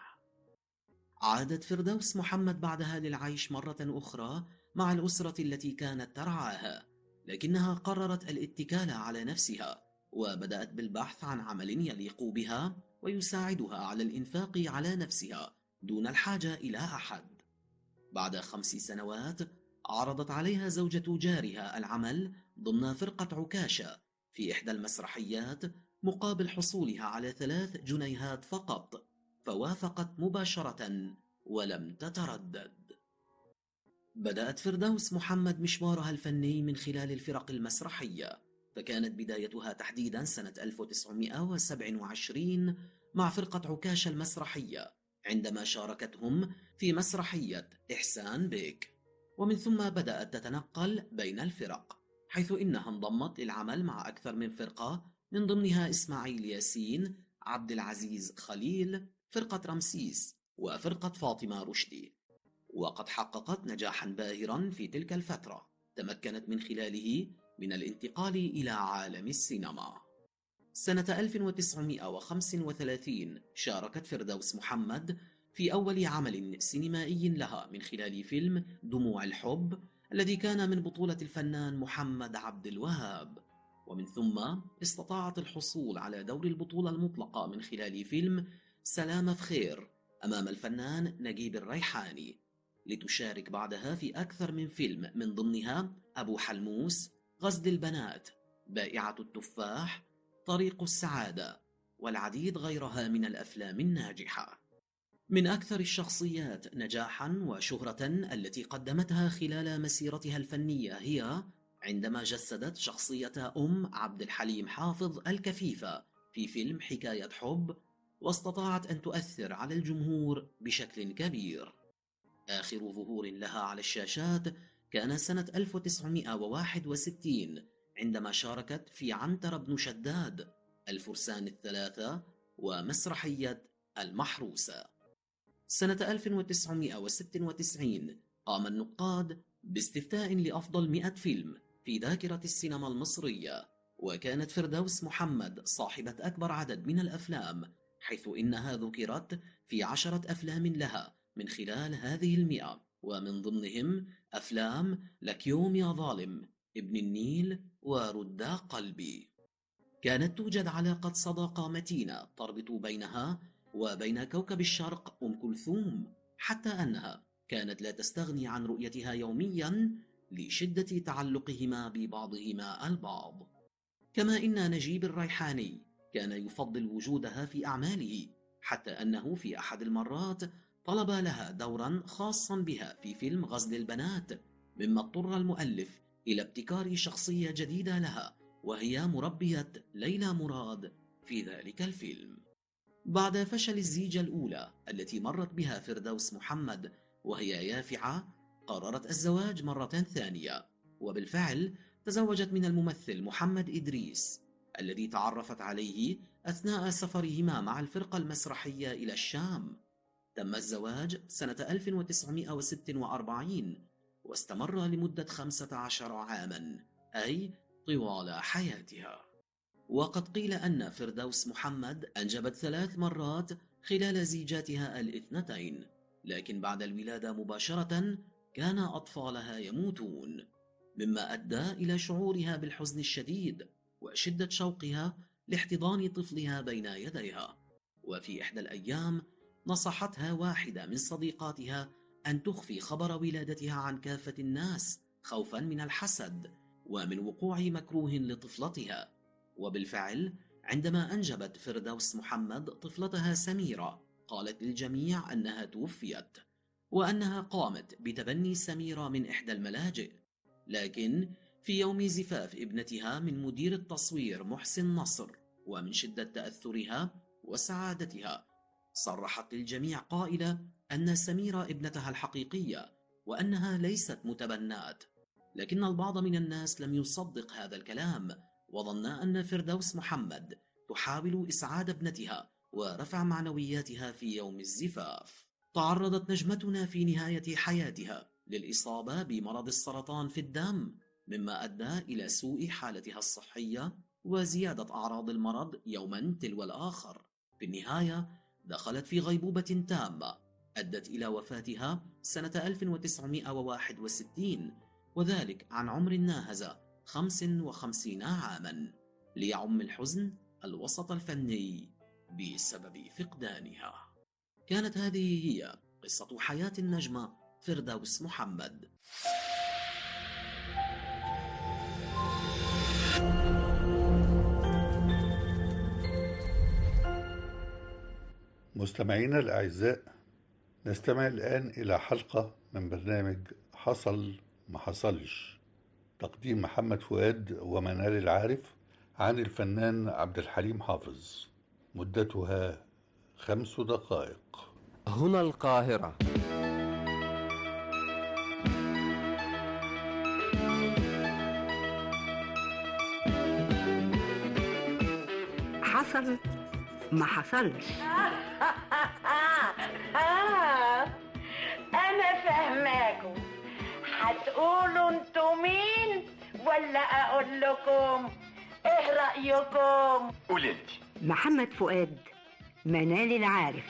عادت فردوس محمد بعدها للعيش مرة أخرى مع الأسرة التي كانت ترعاها، لكنها قررت الاتكال على نفسها، وبدأت بالبحث عن عمل يليق بها ويساعدها على الإنفاق على نفسها دون الحاجة إلى أحد. بعد 5 سنوات عرضت عليها زوجة جارها العمل ضمن فرقة عكاشة في إحدى المسرحيات مقابل حصولها على 3 جنيهات فقط، فوافقت مباشرة ولم تتردد. بدأت فردوس محمد مشوارها الفني من خلال الفرق المسرحية، فكانت بدايتها تحديدا سنة 1927 مع فرقة عكاشة المسرحية، عندما شاركتهم في مسرحية إحسان بيك، ومن ثم بدأت تتنقل بين الفرق، حيث إنها انضمت للعمل مع أكثر من فرقة، من ضمنها إسماعيل ياسين، عبد العزيز خليل، فرقة رمسيس، وفرقة فاطمة رشدي. وقد حققت نجاحا باهرا في تلك الفترة تمكنت من خلاله من الانتقال إلى عالم السينما. سنة 1935 شاركت فردوس محمد في أول عمل سينمائي لها من خلال فيلم دموع الحب، الذي كان من بطولة الفنان محمد عبد الوهاب، ومن ثم استطاعت الحصول على دور البطولة المطلقة من خلال فيلم سلامة في خير أمام الفنان نجيب الريحاني، لتشارك بعدها في أكثر من فيلم، من ضمنها أبو حلموس، غزل البنات، بائعة التفاح، طريق السعادة، والعديد غيرها من الأفلام الناجحة. من أكثر الشخصيات نجاحا وشهرة التي قدمتها خلال مسيرتها الفنية هي عندما جسدت شخصية عبد الحليم حافظ الكفيفة في فيلم حكاية حب، واستطاعت أن تؤثر على الجمهور بشكل كبير. آخر ظهور لها على الشاشات كان سنة 1961 عندما شاركت في عنتر بن شداد، الفرسان الثلاثة، ومسرحية المحروسة. سنة 1996 قام النقاد باستفتاء لأفضل 100 فيلم في ذاكرة السينما المصرية، وكانت فردوس محمد صاحبة أكبر عدد من الأفلام، حيث إنها ذكرت في 10 أفلام لها من خلال هذه 100، ومن ضمنهم أفلام لك يوم يا ظالم، ابن النيل، ورد قلبي. كانت توجد علاقة صداقة متينة تربط بينها وبين كوكب الشرق أم كلثوم، حتى أنها كانت لا تستغني عن رؤيتها يوميا لشدة تعلقهما ببعضهما البعض. كما إن نجيب الريحاني كان يفضل وجودها في أعماله، حتى أنه في أحد المرات طلب لها دورا خاصا بها في فيلم غزل البنات، مما اضطر المؤلف إلى ابتكار شخصية جديدة لها، وهي مربية ليلى مراد في ذلك الفيلم. بعد فشل الزيجة الأولى التي مرت بها فردوس محمد وهي يافعة، قررت الزواج مرة ثانية، وبالفعل تزوجت من الممثل محمد إدريس الذي تعرفت عليه أثناء سفرهما مع الفرقة المسرحية إلى الشام. تم الزواج سنة 1946 واستمر لمدة 15 عاما، أي طوال حياتها. وقد قيل أن فردوس محمد أنجبت 3 مرات خلال زيجاتها الاثنتين، لكن بعد الولادة مباشرة كان أطفالها يموتون، مما أدى إلى شعورها بالحزن الشديد وشدة شوقها لاحتضان طفلها بين يديها. وفي إحدى الأيام نصحتها واحدة من صديقاتها أن تخفي خبر ولادتها عن كافة الناس خوفا من الحسد ومن وقوع مكروه لطفلتها. وبالفعل عندما أنجبت فردوس محمد طفلتها سميرة، قالت للجميع أنها توفيت، وأنها قامت بتبني سميرة من إحدى الملاجئ. لكن في يوم زفاف ابنتها من مدير التصوير محسن نصر، ومن شدة تأثرها وسعادتها، صرحت للجميع قائلة أن سميرة ابنتها الحقيقية وأنها ليست متبناة. لكن البعض من الناس لم يصدق هذا الكلام، وظن أن فردوس محمد تحاول إسعاد ابنتها ورفع معنوياتها في يوم الزفاف. تعرضت نجمتنا في نهاية حياتها للإصابة بمرض السرطان في الدم، مما أدى إلى سوء حالتها الصحية وزيادة أعراض المرض يوما تلو الآخر. في النهاية دخلت في غيبوبة تامة أدت إلى وفاتها سنة 1961، وذلك عن عمر ناهز 55 عاما، ليعم الحزن الوسط الفني بسبب فقدانها. كانت هذه هي قصة حياة النجمة فردوس محمد. مستمعينا الأعزاء، نستمع الآن إلى حلقة من برنامج حصل ما حصلش، تقديم محمد فؤاد ومنال العارف، عن الفنان عبد الحليم حافظ، مدتها 5 دقائق. هنا القاهرة. حصل ما حصلش. أنا فاهماكم. هتقولوا انتوا مين ولا أقول لكم؟ إيه رأيكم؟ قولي انت. محمد فؤاد، منال العارف.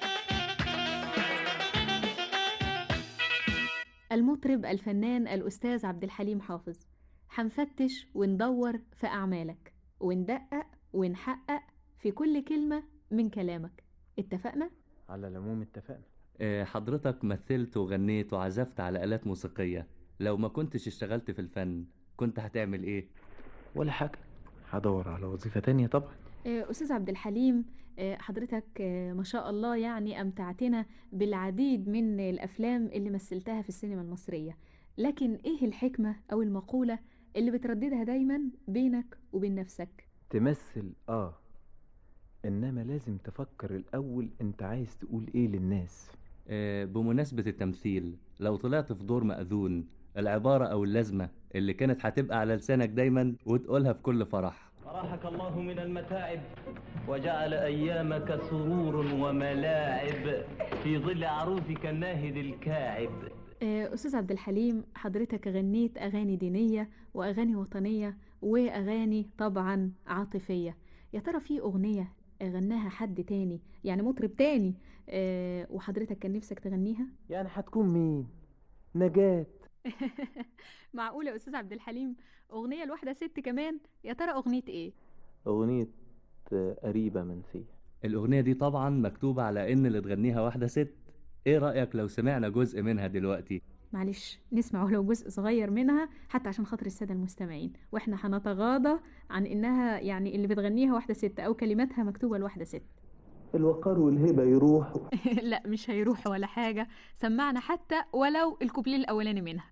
المطرب الفنان الأستاذ عبد الحليم حافظ. هنفتش وندور في أعمالك وندقق ونحقق في كل كلمة من كلامك. اتفقنا؟ على العموم اتفقنا. حضرتك مثلت وغنيت وعزفت على آلات موسيقية، لو ما كنتش اشتغلت في الفن كنت هتعمل ايه؟ ولا حاجة، هدور على وظيفة تانية طبعا. أستاذ عبد الحليم، حضرتك ما شاء الله يعني أمتعتنا بالعديد من الأفلام اللي مثلتها في السينما المصرية، لكن إيه الحكمة أو المقولة اللي بترددها دايما بينك وبين نفسك. تمثل انما لازم تفكر الاول انت عايز تقول ايه للناس. بمناسبة التمثيل، لو طلعت في دور مأذون، العبارة أو اللازمة اللي كانت هتبقى على لسانك دايما وتقولها في كل فرح. أراحك الله من المتاعب وجعل أيامك سرور وملاعب في ظل عروسك الناهد الكاعب. أستاذ عبد الحليم، حضرتك غنيت أغاني دينية وأغاني وطنية وأغاني طبعا عاطفية. يا ترى في أغنية غناها حد تاني، يعني مطرب تاني، وحضرتك كان نفسك تغنيها؟ يعني هتكون مين؟ نجاة؟ معقولة يا أستاذ عبد الحليم أغنية لواحدة ست كمان؟ يا ترى أغنية إيه؟ أغنية قريبة منسية. الأغنية دي طبعا مكتوبة على إن اللي تغنيها واحدة ست. إيه رأيك لو سمعنا جزء منها دلوقتي؟ معلش نسمع ولو جزء صغير منها حتى عشان خاطر السادة المستمعين، وإحنا هنتغاضى عن إنها يعني اللي بتغنيها واحدة ست أو كلماتها مكتوبة لواحدة ست. الوقار والهبة يروحوا. لا مش هيروحوا ولا حاجة، سمعنا حتى ولو الكوبليه الأولاني منها.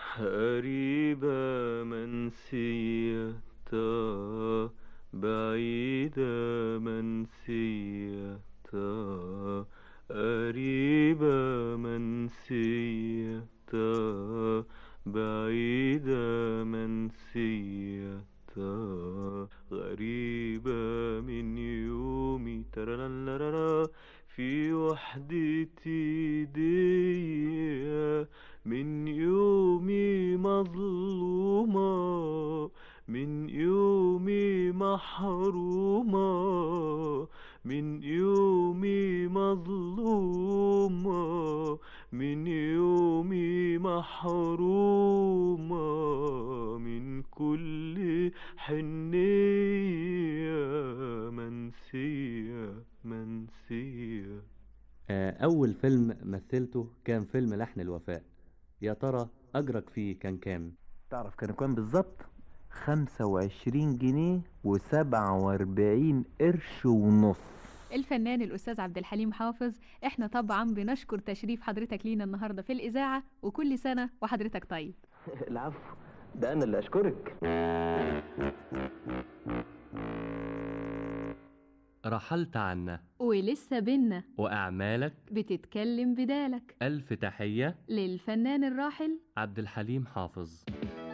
قريبة منسية بعيدة منسية قريبة منسية بعيدة منسية غريبة من يومي ترللرا في وحدتي دي من يومي مظلومة من يومي محرومة من يومي مظلومة من يومي محرومة من كل حنية منسية منسية. أول فيلم مثلته كان فيلم لحن الوفاء. يا ترى أجرك فيه كان كام؟ تعرف كان كام بالظبط؟ 25 جنيه و47 قرش ونص. الفنان الأستاذ عبد الحليم حافظ، احنا طبعا بنشكر تشريف حضرتك لينا النهاردة في الإذاعة، وكل سنة وحضرتك طيب. العفو، ده أنا اللي أشكرك. رحلت عنا ولسه بينا وأعمالك بتتكلم بدالك. ألف تحية للفنان الراحل عبد الحليم حافظ.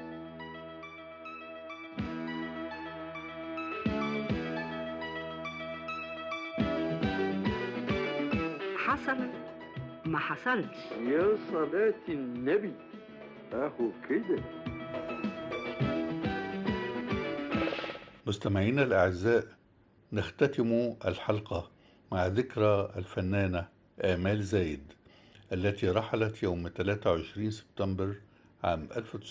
حصل ما حصلش. يا صلاة النبي اهو كده. مستمعينا الأعزاء، نختتم الحلقة مع ذكرى الفنانة آمال زايد التي رحلت يوم 23 سبتمبر عام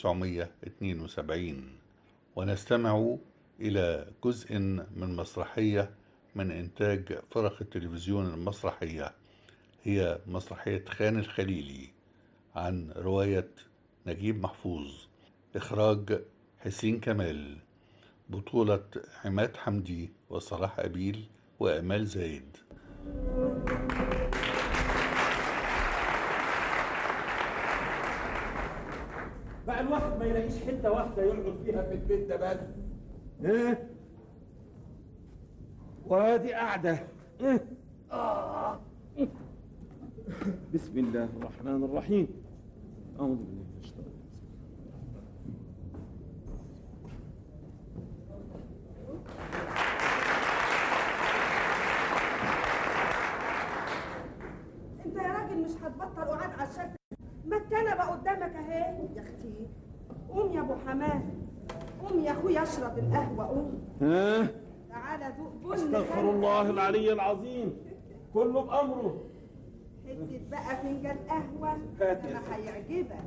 1972، ونستمع إلى جزء من مسرحية من إنتاج فرق التلفزيون المسرحية، هي مسرحية خان الخليلي عن رواية نجيب محفوظ، إخراج حسين كمال، بطولة عماد حمدي وصلاح أبيل وآمال زايد. بقى الواحد ما يلاقيش حتة واحدة يقعد فيها في البيت ده بس. ايه؟ وادي قاعدة. ايه؟ بسم الله الرحمن الرحيم. أعوذ بالله من الشيطان الرجيم. انت يا راجل مش هتبطل قعاد على الشكل. ما الكنبه قدامك اهي يا اختي. قوم يا ابو حماه، قوم يا اخويا اشرب القهوه. قوم. ها؟ تعالى دوق بن. استغفر الله العلي العظيم، كله بأمره. حته بقى فنجان قهوه ما هيعجبك.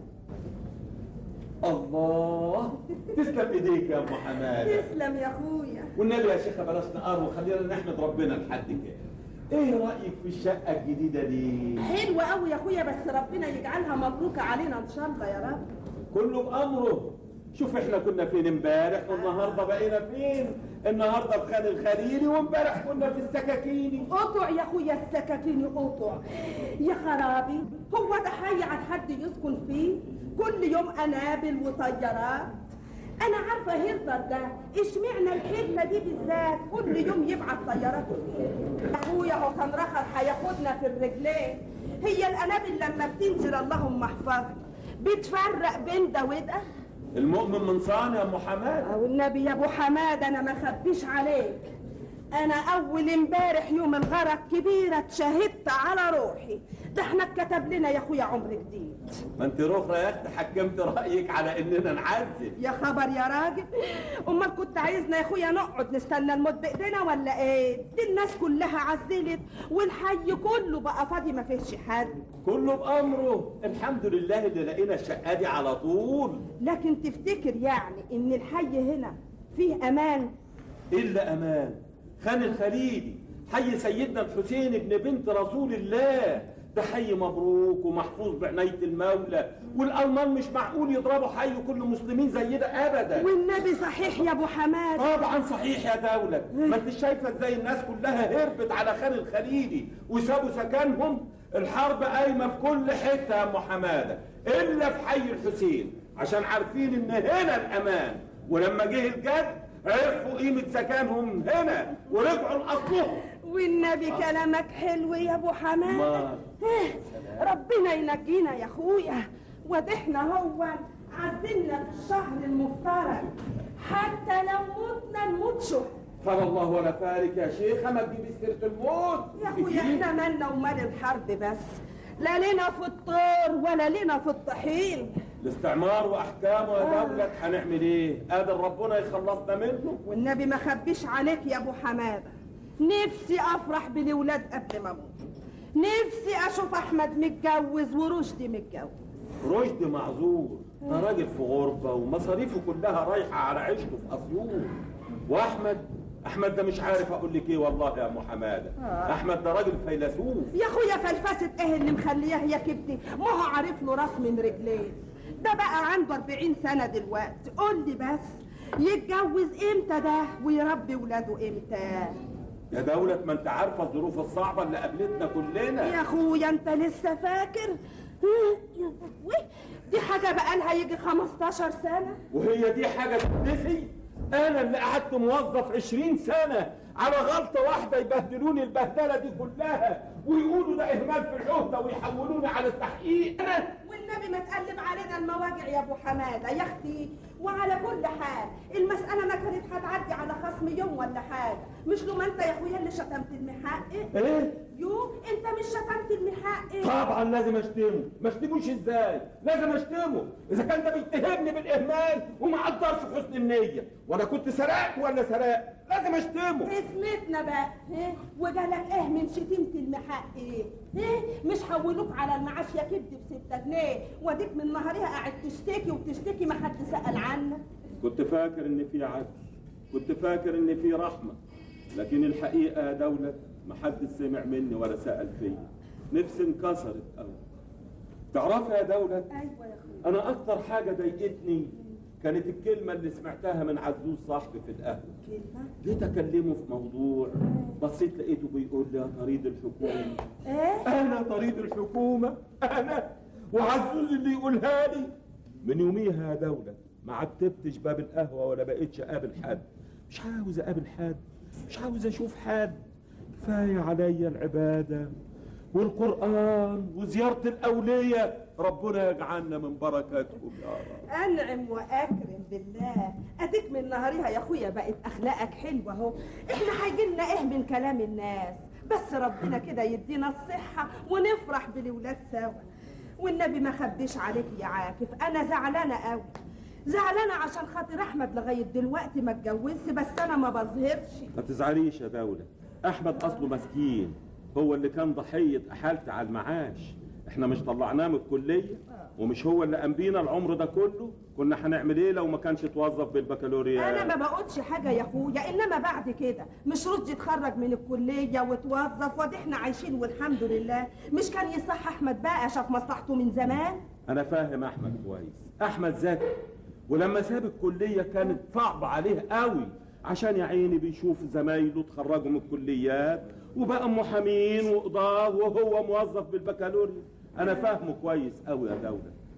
الله، تسلم ايديك يا ابو حماده. تسلم يا اخويا. والنبي يا شيخه بلاش نقر وخلينا نحمد ربنا لحد كده. ايه رايك في الشقه الجديده دي؟ حلوه قوي يا اخويا، بس ربنا يجعلها مبروكه علينا ان شاء الله يا رب. كله بامره. شوف احنا كنا فين امبارح والنهارده بقينا فين. النهارده في خان الخليلي وامبارح كنا في السكاكيني. قطع يا اخويا السكاكيني قطع. يا خرابي، هو ده حي عن حد يسكن فيه؟ كل يوم قنابل وطيارات. انا عارفه هيرتر ده اشمعنى الحته دي بالذات كل يوم يبعت طياراته. اخويا هو كان رخر هياخدنا في الرجلين. هي الانابل لما بتنزل اللهم احفظنا بتفرق بين ده وده. المؤمن من صان يا ام حماد. والنبي يا ابو حماد انا ما خبيش عليك، انا اول امبارح يوم الغرق كبيره اتشهدت على روحي. ده احنا اتكتب لنا يا اخويا عمر جديد. ما انت رخرة يا اختي حكمت رايك على اننا نعذب. يا خبر يا راجل، امال كنت عايزنا يا اخويا نقعد نستنى الموت بايدينا ولا ايه؟ دي الناس كلها عزلت والحي كله بقى فاضي ما فيهش حد. كله بامره، الحمد لله اللي لقينا الشقه دي على طول. لكن تفتكر يعني ان الحي هنا فيه امان؟ الا امان. خان الخليلي حي سيدنا الحسين ابن بنت رسول الله، ده حي مبروك ومحفوظ بعناية المولى، والألمان مش معقول يضربوا حي كل مسلمين زي ده أبدا. والنبي صحيح يا أبو حماد. طبعا صحيح يا دولة. ما انت شايفة ازاي الناس كلها هربت على خان الخليلي وسابوا سكنهم. الحرب قايمة في كل حتة يا أم حمادة إلا في حي الحسين، عشان عارفين إن هنا الأمان، ولما جه الجد عرفوا قيمة سكنهم هنا ورجعوا لأصلهم. والنبي كلامك حلو يا ابو حماد. ربنا ينجينا يا اخويا. وادحنا هو عزلنا في الشهر المفترض، حتى لو متنا نموت شهر. فلا الله ولا فارك يا شيخه، ما تجيبي سيره الموت يا اخويا. احنا مالنا ومال الحرب بس، لا لنا في الطور ولا لنا في الطحين. الاستعمار واحكامه يا دولة هنعمل ايه؟ قادر ربنا يخلصنا منه. والنبي ما خبيش عليك يا ابو حماده، نفسي افرح بالولاد قبل ما اموت. نفسي اشوف احمد متجوز ورشدي متجوز. رشدي معذور، ده راجل في غربه ومصاريفه كلها رايحه على عيشته في اسيوط. واحمد ده مش عارف اقول لك ايه والله يا ام حماده. احمد ده راجل فيلسوف يا اخويا. فلفسه ايه اللي مخلياه يا كبدي؟ ما هو عارف له راس من رجلين. ده بقى عنده 40 سنه دلوقتي. قول لي بس يتجوز امتى ده ويربي ولاده امتى؟ يا دولة ما انت عارفة الظروف الصعبة اللي قابلتنا كلنا. يا اخويا انت لسه فاكر؟ دي حاجة بقالها يجي 15 سنة. وهي دي حاجة تتنسي؟ انا اللي قعدت موظف 20 سنة على غلطة واحدة يبهدلوني البهدلة دي كلها ويقولوا ده اهمال في العهدة ويحولوني على التحقيق. انا والنبي ما تقلب علينا المواجع يا ابو حماده يا اختي. وعلى كل حال المسألة ما كانت هتعدي على خصم يوم ولا حاجة. مش لما انت يا اخويا اللي شتمت المحقق؟ ايه؟ يو انت مش شتمت المحقق؟ طبعا لازم اشتمه. ما اشتموش ازاي؟ لازم اشتمه اذا كان ده بيتهمني بالاهمال وما قدرش حسن النية. وانا كنت سرقت ولا سرقت؟ لازم اشتمه. اسمتنا بقى وجالك ايه من شتيمة المحقق؟ مش حولوك على المعاش يا كبد ب6 جنيه واديك من نهارها قاعد تشتكي وتشتكي ما حد سأل عنك. كنت فاكر ان في عدل، كنت فاكر ان في رحمة، لكن الحقيقة يا دولة ما حد سمع مني ولا سأل فيا. نفسي انكسرت قوي. تعرفي يا دولة؟ ايوه يا اخويا. انا اكتر حاجة ضايقتني كانت الكلمة اللي سمعتها من عزوز صاحبي في القهوة. كلمة؟ جيت اكلمه في موضوع، بصيت لقيته بيقول لي يا طريد الحكومة. ايه؟ انا طريد الحكومة؟ انا؟ وعزوز اللي يقولها لي؟ من يوميها يا دولة ما عتبتش باب القهوة ولا بقيتش اقابل حد. مش عاوز اقابل حد، مش عاوز اشوف حد. كفاية عليا العبادة والقرآن وزيارة الأولياء. ربنا يجعلنا من بركاتهم يا رب. أنعم وأكرم بالله. أديك من نهارها يا أخويا بقت أخلاقك حلوة أهو. إحنا هيجيلنا إيه من كلام الناس؟ بس ربنا كده يدينا الصحة ونفرح بالولاد سوا. والنبي ما خبيش عليك يا عاكف، أنا زعلانة قوي. زعلانة عشان خاطر أحمد لغاية دلوقتي ما اتجوزش، بس أنا ما بظهرش. ما تزعليش يا دولة، أحمد أصله مسكين، هو اللي كان ضحية أحالته على المعاش. احنا مش طلعناه من الكلية ومش هو اللي قام بينا العمر ده كله. كنا هنعمل ايه لو ما كانش اتوظف بالبكالوريا؟ انا ما بقولش حاجة يا اخويا، انما بعد كده مش رشدي اتخرج من الكلية واتوظف وادي احنا عايشين والحمد لله. مش كان يصح احمد بقى شاف مصلحته من زمان؟ انا فاهم احمد كويس. احمد ذكي، ولما ساب الكلية كانت صعبة عليه قوي عشان يا عيني بيشوف زمايله اتخرجوا من الكليات وبقى محامين وقضاه وهو موظف بالبكالوريا. انا فاهمه كويس قوي يا دولة.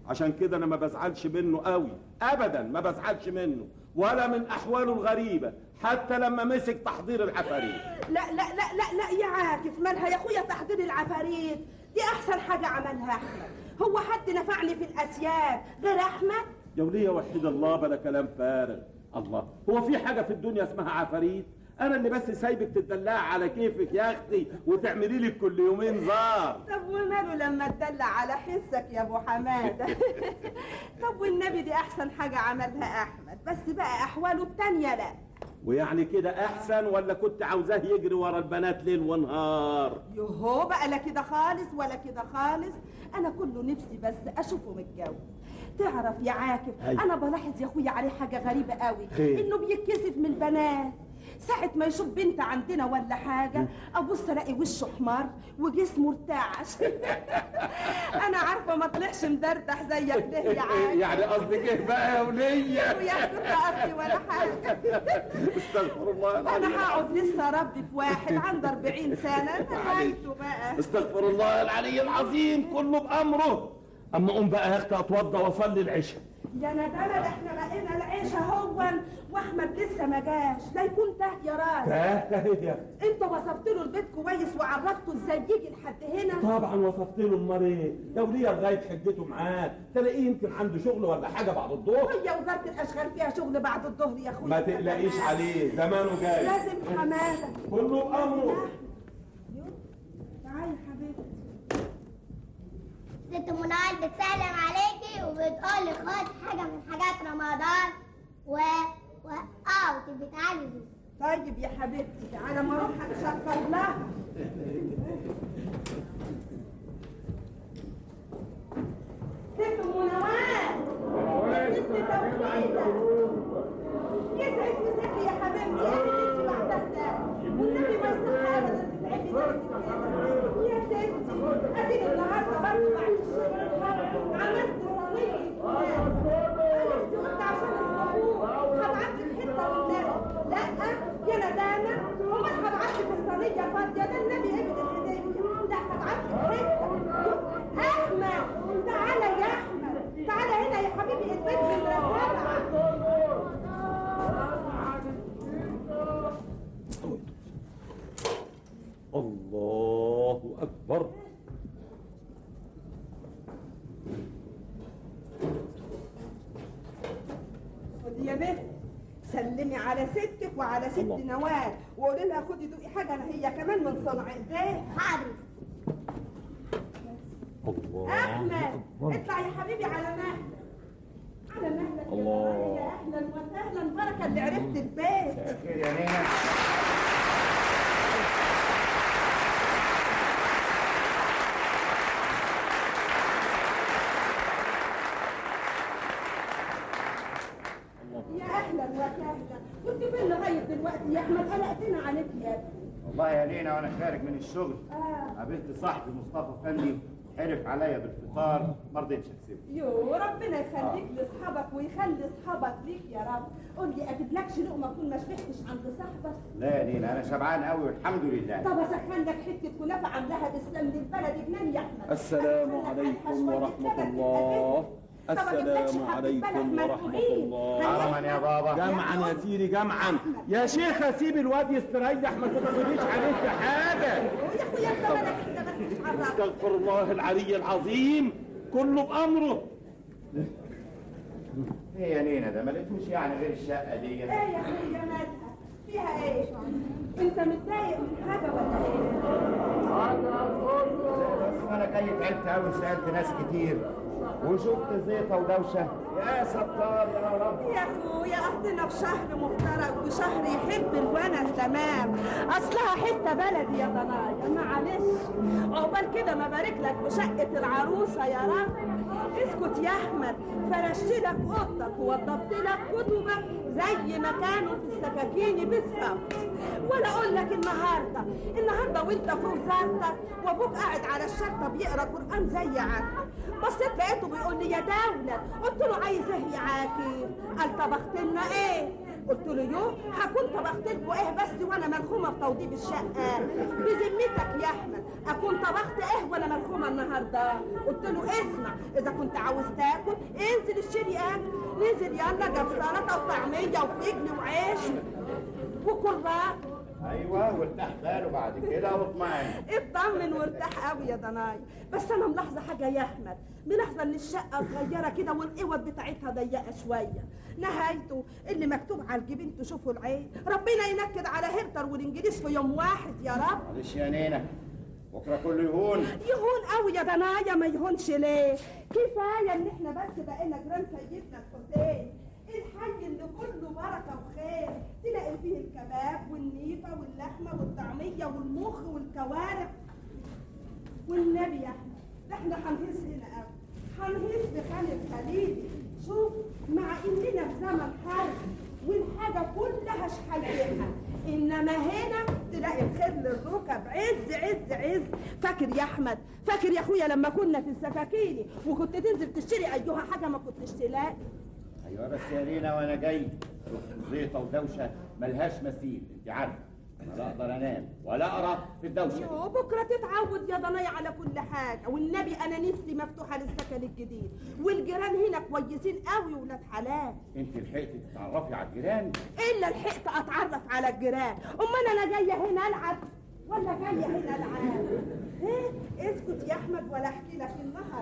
عشان كده انا ما بزعلش منه قوي ابدا، ما بزعلش منه ولا من احواله الغريبه حتى لما مسك تحضير العفاريت. لا لا لا لا لا يا عاكف، مالها يا اخويا تحضير العفاريت؟ دي احسن حاجه عملها احمد. هو حد نفعني في الاسياد غير احمد؟ يا وليه وحيد الله بلا كلام فارغ. الله، هو في حاجه في الدنيا اسمها عفاريت؟ انا اللي بس سايبك تدلع على كيفك يا اختي وتعملي لي كل يومين زار. طب وماله لما تدلع على حسك يا ابو حماده؟ طب والنبي دي احسن حاجه عملها احمد، بس بقى احواله التانيه لا. ويعني كده احسن ولا كنت عاوزاه يجري ورا البنات ليل ونهار؟ يهو بقى لا كده خالص ولا كده خالص، انا كله نفسي بس اشوفه متجوز. تعرف يا عاكف انا بلاحظ يا اخويا عليه حاجه غريبه قوي، انه بيتكسف من البنات. ساعة ما يشوف بنت عندنا ولا حاجة أبص ألاقي وشه حمار وجسمه ارتعش. أنا عارفة ما طلعش مدردح زيك ده يا عاكف. يعني قصدك إيه بقى يا ولية؟ ويا كنت قصدي ولا حاجة. استغفر الله العظيم. أنا هقعد لسه ربي في واحد عنده 40 سنة نهايته بقى. استغفر الله العلي العظيم، كله بأمره. أما أقوم بقى يا أختي أتوضى وأصلي العشاء. يا ندالة ده احنا لقينا العيشة هون واحمد لسه ما جاش، لا يكون تاه يا راجل. تاه انت وصفت له البيت كويس وعرفته ازاي يجي لحد هنا؟ طبعا وصفت له. امال ايه؟ يا وليه لغايه حجته معاه، تلاقيه يمكن عنده شغل ولا حاجه بعد الظهر. هي وزارة الاشغال فيها شغل بعد الظهر يا اخويا؟ ما تقلقيش عليه، زمانه جاي. لازم حماده كله بامره. تعالي يا حبيبتي. ست منال بتسلم عليكي وبتقول لك خد حاجه من حاجات رمضان وتبقي تعالي دي. طيب يا حبيبتي على ما اروح اتشكر لها. ست منال ست توحيده يسعد مساكي يا حبيبتي. اهلك انت بعدها والنبي ما يصح ابدا تتعبي نفسك كده يا ستي. اديني النهارده برضه بعد الشغل عملت صينيه عرفتي قلت عشان السحور هبعت لك حته والنبي. لا يا ندامه امال هبعت لك الصينيه فاضيه؟ ده النبي قبل الهديه. لا هبعت لك حته. احمد تعالى يا احمد، تعالى هنا يا حبيبي البيت بالرسامه. الله أكبر. خدي يا بنت سلمي على ستك وعلى ست نوال وقولي لها خدي دوقي حاجه انا هي كمان من صنع ايديها. حاضر. الله احمد اطلع يا حبيبي على مهلك. على مهلك الله. يا اهلا وسهلا، بركه اللي عرفت البيت. خير يا نينا. يا اهلا وسهلا. كنت فين لغايه دلوقتي يا احمد؟ قلقتنا عليك يا ابني. والله يا نينا وانا خارج من الشغل قابلت صاحبي مصطفى فندي، حلف عليا بالفطار ما رضيتش اسيبه. يو ربنا يخليك لاصحابك ويخلي اصحابك ليك يا رب. قول لي اجيب لكش لقمه اكون ما شبعتش عند صاحبك؟ لا يا نينا انا شبعان قوي والحمد لله. طب اسخن لك حته كنافه عاملاها بالسمن البلدي جنان يا احمد. السلام عليكم ورحمه الله. السلام عليكم ورحمة الله. جمعا يا بابا. جمعا يا سيدي جمعا. يا شيخة سيب الواد يستريح ما تتصليش عليك بحاجة. يا اخويا انت مالك انت بس مش عرفت. استغفر الله العلي العظيم، كله بأمره. ايه يا نينا ده ما لقيتوش يعني غير الشقة دي؟ ايه يا اخويا مالها؟ فيها ايه؟ انت متضايق من حاجة ولا ايه؟ بس انا جاي تعبت قوي سألت ناس كتير وشفت زيطة ودوشة. يا ستار يا رب. يا اخويا اصلنا في شهر مفترق وشهر يحب الونس تمام. اصلها حته بلدي يا ضنايا معلش. عقبال كده ما بارك لك بشقه العروسه يا رب. اسكت يا احمد، فرشت لك اوضتك ووضبت لك كتبك زي ما كانوا في السكاكين بالظبط. ولا اقول لك النهارده وانت في وزارتك وابوك قاعد على الشرطه بيقرا قران زي عادته. بصيت لقيته بيقول لي يا دولة. قلت له عايز ايه يا عاكف؟ قال طبخت لنا ايه؟ قلت له يوه هكون طبخت لكم ايه بس وانا ملخومه في توضيب الشقه؟ بذمتك يا احمد اكون طبخت ايه وانا ملخومه النهارده؟ قلت له اسمع، اذا كنت عاوز تاكل انزل اشتري اكل. نزل يلا جاب سلطه وطعميه وفجل وعيش وكرات. ايوه وارتاح باله بعد كده واطمئن. اطمن وارتاح قوي يا ضنايا. بس انا ملاحظه حاجه يا احمد، ملاحظه ان الشقه صغيره كده والاوض بتاعتها ضيقه شويه. نهايته اللي مكتوب على الجبين تشوفوا العين. ربنا ينكد على هرتر والانجليز في يوم واحد يا رب. معلش يا نينا بكره كله يهون. يهون قوي يا ضنايا. ما يهونش ليه؟ كفايه ان احنا بس بقينا جيران سيدنا الحسين، الحي اللي كله بركه وخير. تلاقي فيه الكباب والنيفه واللحمه والطعميه والمخ والكوارع. والنبي يا احمد ده احنا هنهيص هنا قوي، هنهيص بخالد خليلي. شوف مع اننا في زمن حرب والحاجه كلها شحيحه، انما هنا تلاقي الخير للركب عز عز عز. فاكر يا احمد؟ فاكر يا اخويا لما كنا في السكاكيني وكنت تنزل تشتري ايها حاجه ما كنتش تلاقي؟ ايوه بس يا رينا وانا جاي زيطه ودوشه ملهاش مثيل. انت عارفه انا لا اقدر انام ولا اقرا في الدوشه. بكره تتعود يا ضنايا على كل حاجه. والنبي انا نفسي مفتوحه للسكن الجديد، والجيران هنا كويسين قوي ولاد حلال. انت لحقتي تتعرفي على الجيران؟ الا لحقت اتعرف على الجيران. امال انا جايه هنا العب ولا جايه هنا العب؟ ايه اسكت يا احمد ولا احكي لك.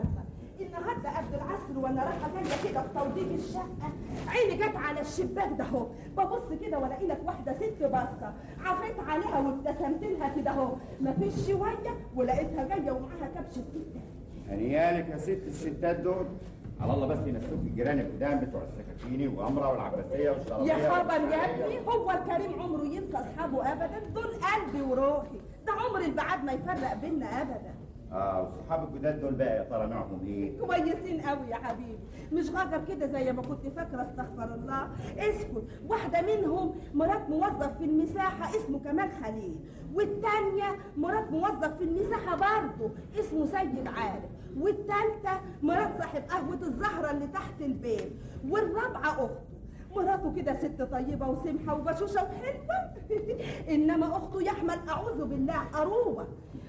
النهارده قبل العصر وانا رايحه جايه كده في توضيب الشقه، عيني جت على الشباك ده اهو. ببص كده والاقي لك واحده ست باصه، عفيت عليها وابتسمت لها كده اهو. مفيش شويه ولقيتها جايه ومعاها كبشه ستات. هنيالك يا ست الستات دول. على الله بس ينسوك الجيران القدام بتوع السكاكيني وامره والعباسيه والشرقيه. يا خبر يا ابني، هو الكريم عمره ينسى اصحابه ابدا؟ دول قلبي وروحي، ده عمر البعاد ما يفرق بينا ابدا. والصحاب الجداد دول بقى يا ترى نوعهم ايه؟ كويسين قوي يا حبيبي، مش غجر كده زي ما كنت فاكره. استغفر الله. اسكت. واحده منهم مرات موظف في المساحه اسمه كمال خليل، والتانيه مرات موظف في المساحه برضه اسمه سيد عارف، والتالته مرات صاحب قهوه الزهره اللي تحت البيت، والرابعه اخته. مراته كده ست طيبه وسمحه وبشوشه وحلوه انما اخته يا احمد اعوذ بالله قروبه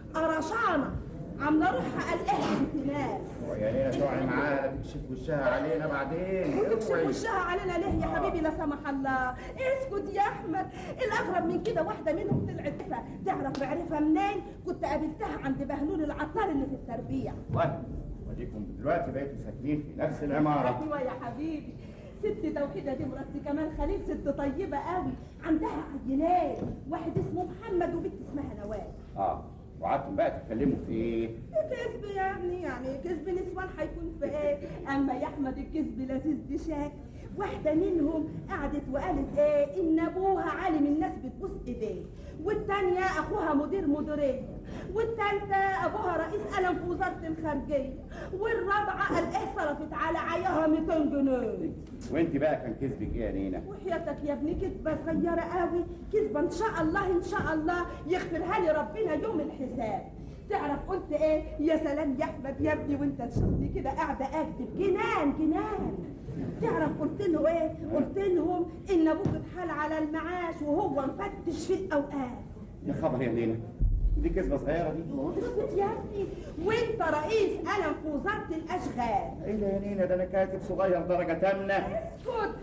قرشانه، عامله روحها قلقها بنت ناس. يا لينا توعي معاها لا تكشف وشها علينا بعدين. وتكشف وشها علينا ليه يا حبيبي لا سمح الله؟ اسكت يا احمد. الاغرب من كده واحده منهم طلعت تعرف معرفه منين؟ كنت قابلتها عند بهلول العطار اللي في التربيع. والله وديكم دلوقتي بقيتوا ساكنين في نفس العماره. ايوه يا حبيبي. ست توحيده دي مرات كمال خليل ست طيبه قوي، عندها عيلات، واحد اسمه محمد وبنت اسمها نوال. وقعدتم بقى تتكلموا في ايه؟ كذب يا ابني، يعني كذب نسوان هيكون في ايه؟ اما يا احمد الكذب لذيذ بشكل. واحده منهم قعدت وقالت ايه؟ ان ابوها عالم الناس بتبوس ايديه، والتانيه اخوها مدير مديريه، والتالته ابوها رئيس قلم في وزاره الخارجيه، والرابعه قال ايه صرفت على عياها 200 جنيه. وانت بقى كان كذبك ايه يا نينا؟ وحياتك يا ابني كذبه صغيره قوي، كذبه ان شاء الله ان شاء الله يغفرها لي ربنا يوم الحساب. تعرف قلت ايه؟ يا سلام يا احمد يا ابني وانت تشوفني كده قاعده اكتب جنان جنان. تعرف قلت له ايه؟ قلت لهم ان ابوك اتحال على المعاش وهو مفتش في الاوقات. يا خبر يا نينا، دي كذبه صغيره دي. اسكت يا ابني، وانت رئيس قلم في وزاره الاشغال. ايه ده يا نينا؟ ده انا كاتب صغير درجه تامنه. اسكت.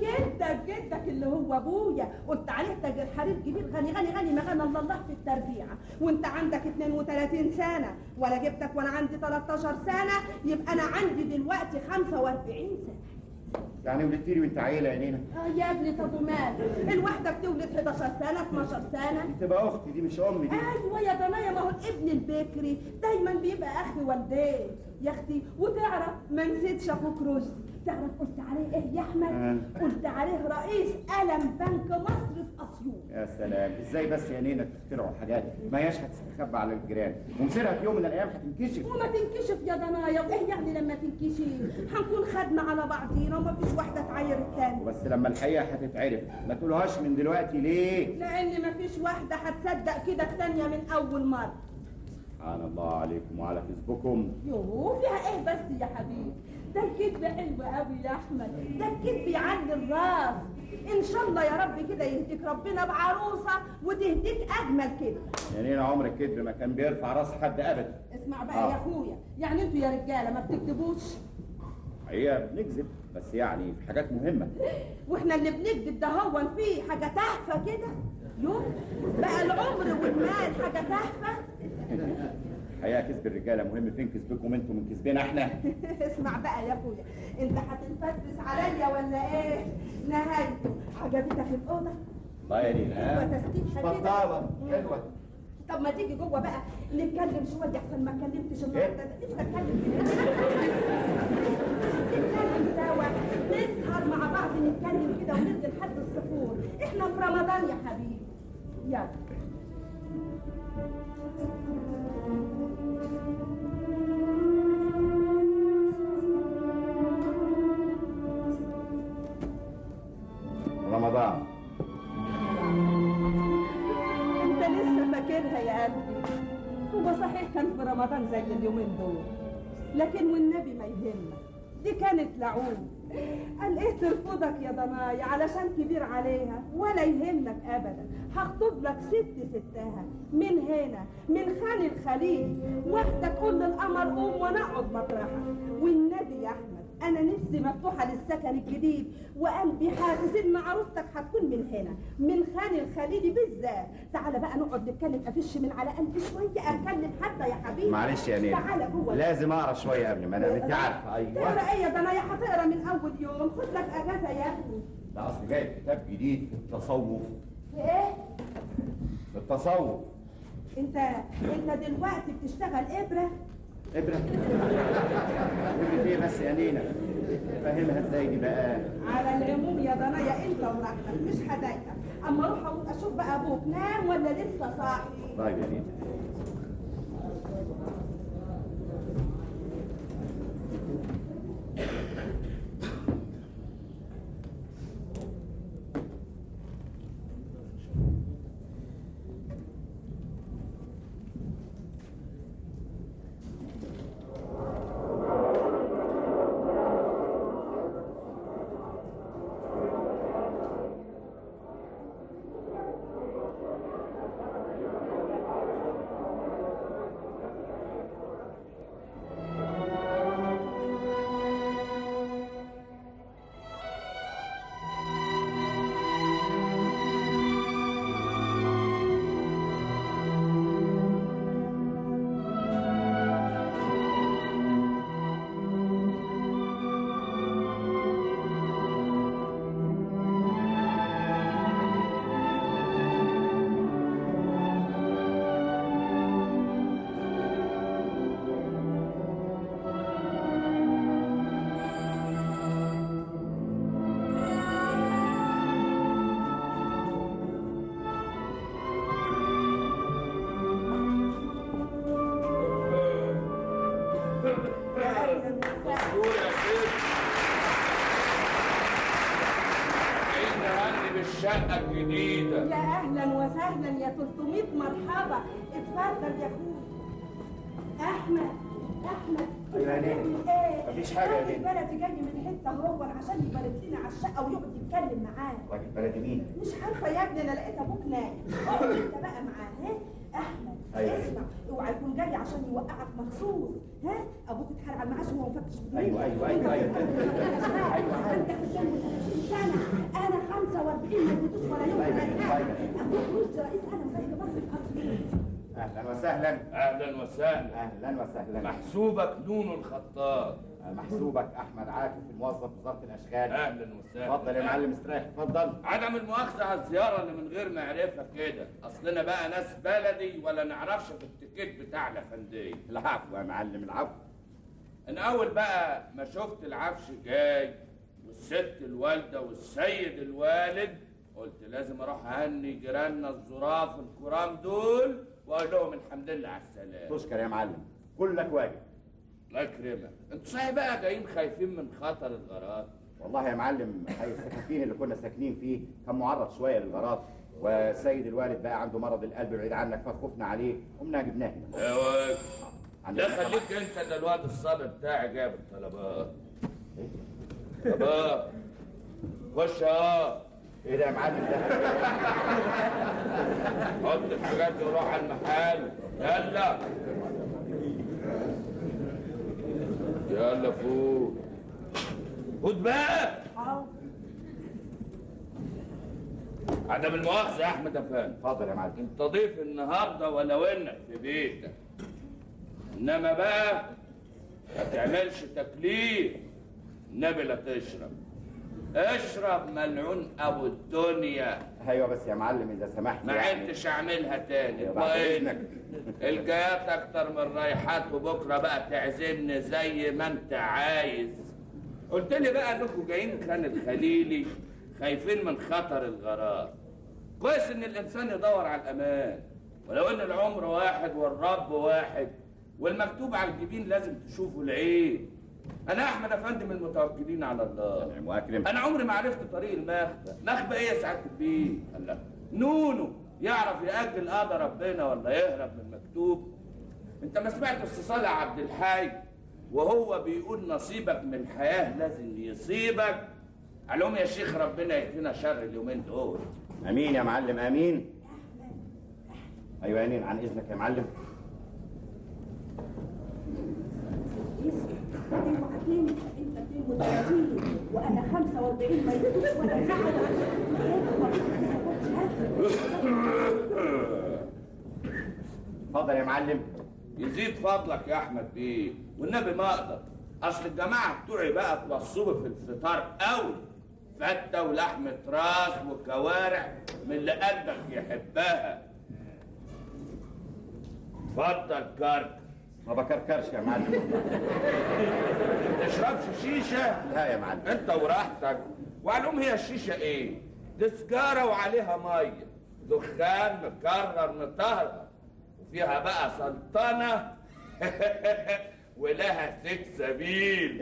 جدك اللي هو ابويا قلت عليه تاجر حرير كبير غني غني غني ما غنى الله في التربيعه، وانت عندك 32 سنه ولا جبتك وانا عندي 13 سنه، يبقى انا عندي دلوقتي 45 سنه. يعني ولدت لي وانت عيله يا نينا؟ يا ابني طب ومال؟ الواحده بتولد 11 سنه 12 سنه. دي تبقى اختي دي مش امي دي. ايوه يا ضنايا، ما هو الابن البكري دايما بيبقى اخ والديه يا اختي. وتعرف ما نسيتش اخوك رشدي. تعرف قلت عليه ايه يا احمد؟ قلت عليه رئيس قلم بنك مصر في اسيوط. يا سلام، ازاي بس يا نينا تخترعوا حاجات ما هياش هتستخبى على الجيران ومصيرها في يوم من الايام هتنكشف. وما تنكشف يا ضنايا، وايه يعني لما تنكشف؟ هنكون خدنا على بعضينا وما فيش واحده تعاير الثانيه. بس لما الحقيقه هتتعرف ما تقولوهاش من دلوقتي ليه؟ لان ما فيش واحده هتصدق كده الثانيه من اول مره. سبحان الله عليكم وعلى كذبكم. يوه فيها ايه بس يا حبيبي؟ ده الكذب حلو قوي يا احمد، ده الكذب يعلي الراس. ان شاء الله يا رب كده يهديك ربنا بعروسه وتهديك اجمل كده. يعني انا عمر الكذب ما كان بيرفع راس حد ابدا. اسمع بقى يا اخويا، يعني انتوا يا رجاله ما بتكذبوش؟ هي بنكذب بس يعني في حاجات مهمه. واحنا اللي بنكذب ده هو فيه حاجه تحفه كده؟ يوم بقى العمر والمال حاجه تحفه. الحقيقه كذب الرجاله مهم، فين كذبكم انتوا من كذبنا احنا؟ اسمع بقى يا اخويا، انت هتنفتس عليا ولا ايه؟ نهايته عجبتك الاوضه؟ الله يا نينا وتستيحه كده بطاله حلوه. طب ما تيجي جوه بقى نتكلم شويه احسن ما اتكلمتش النهارده. نفسي اتكلم كده. نتكلم سوا، نسهر مع بعض نتكلم كده وننزل لحد السحور. احنا في رمضان يا حبيبي. يلا رمضان. انت لسه فاكرها يا قلبي؟ هو صحيح كان في رمضان زي اليومين دول، لكن والنبي ما يهمك، دي كانت لعوب. قال ايه ترفضك يا ضناي علشان كبير عليها؟ ولا يهمك ابدا، هخطب لك ستها من هنا من خان الخليل، واحده تقول للقمر قوم ونقعد مطرحك. والنبي يا احمد انا نفسي مفتوحه للسكن الجديد، وقلبي حاسس ان عروستك هتكون من هنا من خان الخليل بالذات. تعالى بقى نقعد نتكلم، افش من على قلبي شويه، اتكلم حتى يا حبيبي. معلش يا نينا، تعالى جوه، لازم اقرا شويه قبل ما انام، انت عارفه. ايوه تقرا ايه يا ضنايا؟ هتقرا من اول يوم، خد لك اجازه يا ابني. ده اصل جايب كتاب جديد في التصوف. في ايه؟ في التصوف. انت دلوقتي بتشتغل ابره؟ ابره؟ ابره ايه بس يا نينا؟ فاهمها ازاي دي بقى؟ على العموم يا ضنايا انت وراحتك، مش هضايقك. اما اروح اشوف بقى ابوك نام ولا لسه صاحي؟ طيب يا نينا. الشقة الجديدة. يا أهلا وسهلا، يا 300 مرحبا. اتفضل يا أخوي. أحمد يا نينا إيه؟ مفيش حاجة يا نينا. البلد جاي من حتة هو عشان يبارك لنا على الشقة ويقعد يتكلم معانا. راجل بلدي مين؟ مش عارفة يا ابني، أنا لقيت أبوك نايم. اقعد أنت بقى معاه. ها أحمد اسمع، اوعى يكون جاي عشان يوقعك مخصوص. ها أبوك اتحرق على المعاش وهو مفتش في ايوه انت في الجنب 30 سنة، أنا 45 ما اديتوش ولا يوم أبوك رشدي رئيس أنا زي مصر الأصلي. اهلا وسهلا. اهلا وسهلا. اهلا وسهلا. محسوبك نون الخطاب. محسوبك احمد عاكف، الموظف وزاره الاشغال. اهلا وسهلا. اتفضل يا معلم استريح. اتفضل. عدم المؤاخذه على الزياره اللي من غير معرفه كده، اصلنا بقى ناس بلدي ولا نعرفش في التيكيت بتاع الافنديه. العفو يا معلم العفو. انا اول بقى ما شفت العفش جاي والست الوالده والسيد الوالد قلت لازم اروح اهني جيراننا الظراف الكرام دول واقول لهم الحمد لله على السلامه. تشكر يا معلم، كلك واجب. الله يكرمك. انتوا صحيح بقى جايين خايفين من خطر الغارات؟ والله يا معلم حي السكاكين اللي كنا ساكنين فيه كان معرض شويه للغارات، والسيد الوالد بقى عنده مرض القلب بعيد عنك فخفنا عليه قمنا جبناه هنا. يا واد لا خليك انت، ده الواد الصبي بتاعي جايب الطلبات. بابا خش اهو. ايه ده يا معلم ده؟ حط الحاجات دي وروح على المحل. يلا يلا فوق. خد بقى. عدم المؤاخذة يا أحمد أفندي. اتفضل يا معلم. أنت ضيف النهارده ولو إنك في بيتك. إنما بقى ما تعملش تكليف. النبي لا تشرب. اشرب ملعون أبو الدنيا. ايوه بس يا معلم اذا سمحت ما عدتش أعملها تاني. بعد إذنك. الجايات أكتر من الرايحات وبكرة بقى تعزمني زي ما أنت عايز. قلت لي بقى إنكم جايين خان الخليلي خايفين من خطر الغرار. كويس ان الانسان يدور على الامان، ولو ان العمر واحد والرب واحد والمكتوب على الجبين لازم تشوفه العين. انا احمد افندي من المتوكلين على الله. واكرم. انا عمري ما عرفت طريق المخبه. مخبه ايه يا سعاده البيه؟ الله نونو يعرف يأجل قضى ربنا ولا يهرب من المكتوب. انت ما سمعت الصالح عبد الحي وهو بيقول نصيبك من الحياه لازم يصيبك؟ قال لهم يا شيخ ربنا يكفينا شر اليومين دول. امين يا معلم امين. ايوه يا نين عن اذنك يا معلم. انت 32 وانا 45 ما يجوش ولا اتفضل يا معلم. يزيد فضلك يا احمد بيه والنبي ما اقدر. اصل الجماعه بتوعي بقى توصوا في الفطار قوي. فته ولحمه راس وكوارع من اللي قلبك يحبها. اتفضل كرك. ما بكركرش يا معلم. ما تشربش شيشه؟ لا يا معلم. انت وراحتك. وعلوم هي الشيشه ايه؟ دي سجاره وعليها ميه، دخان مكرر مطهر، وفيها بقى سلطنه ولها سبيل.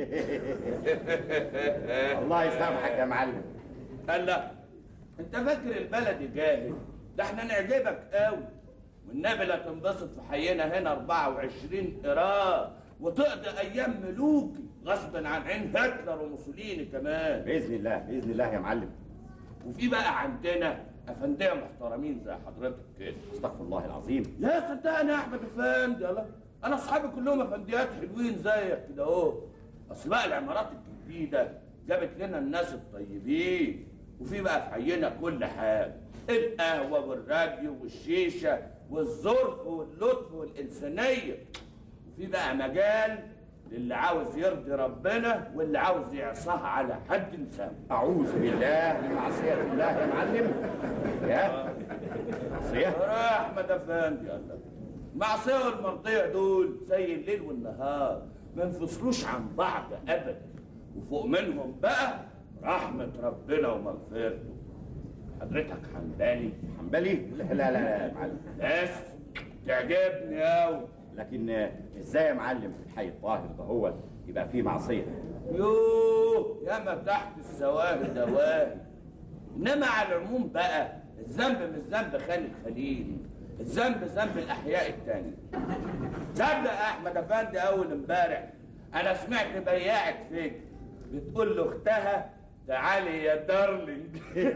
الله يسامحك يا معلم. قال لا انت فاكر البلد جاهل؟ ده احنا نعجبك قوي والنبي لا تنبسط في حينا هنا 24 قرار وتقضي ايام ملوكي غصبا عن عين هتلر وموسوليني كمان. باذن الله باذن الله يا معلم. وفي بقى عندنا افنديه محترمين زي حضرتك كده. استغفر الله العظيم. لا صدقني يا احمد افندي. الله انا اصحابي كلهم افنديات حلوين زيك كده اهو. اصل بقى العمارات الجديده جابت لنا الناس الطيبين. وفي بقى في حينا كل حاجه، القهوه والراديو والشيشه والظرف واللطف والانسانيه. وفي بقى مجال للي عاوز يرضي ربنا واللي عاوز يعصاها على حد لسانه. اعوذ بالله من معصيه الله يا معلم. يا معصيه يا احمد افندي. الله المعصيه والمرضيه دول زي الليل والنهار ما ينفصلوش عن بعض ابدا. وفوق منهم بقى رحمه ربنا ومغفرته. حضرتك حنبلي؟ حنبلي؟ لا لا لا يا معلم. بس تعجبني قوي. لكن ازاي يا معلم في الحي الطاهر ده هو يبقى فيه معصيه؟ يوه ياما تحت السواهي دواهي. انما على العموم بقى الذنب مش ذنب خان الخليل، الذنب ذنب الاحياء التانية. تصدق يا احمد افندي اول امبارح انا سمعت بياعة فيك بتقول لاختها تعالي يا دارلينج.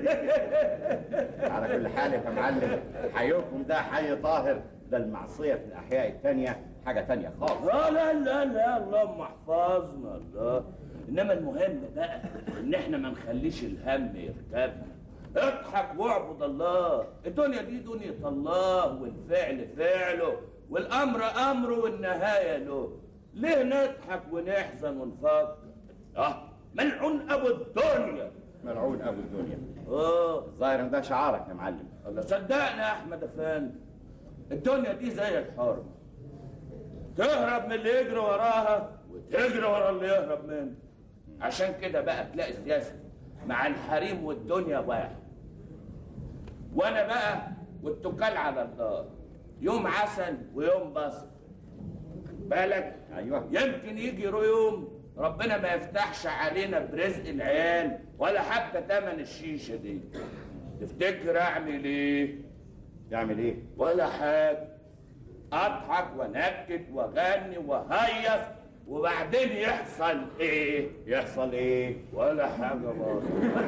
على كل حال يا معلم حيكم ده حي طاهر، ده المعصيه في الاحياء التانية حاجه تانية خالص. لا لا لا لا اللهم احفظنا الله. انما المهم بقى ان احنا ما نخليش الهم يركبنا. اضحك واعبد الله. الدنيا دي دنيا الله والفعل فعله والامر امره والنهايه له. ليه نضحك ونحزن ونفكر؟ ملعون ابو الدنيا. ملعون ابو الدنيا. الظاهر ان ده شعارك يا معلم. الله صدقني يا احمد افندي الدنيا دي زي الحرب، تهرب من اللي يجري وراها وتجري ورا اللي يهرب منه. عشان كده بقى تلاقي سياستي مع الحريم والدنيا واحد. وانا بقى والتكال على الله يوم عسل ويوم بصل. بالك؟ ايوه. يمكن يجي يوم ربنا ما يفتحش علينا برزق العيال ولا حتى تمن الشيشه دي. تفتكر اعمل ايه؟ تعمل ايه؟ ولا حاجه. اضحك وانكت واغني وهيص وبعدين يحصل ايه؟ يحصل ايه؟ ولا حاجه برضه.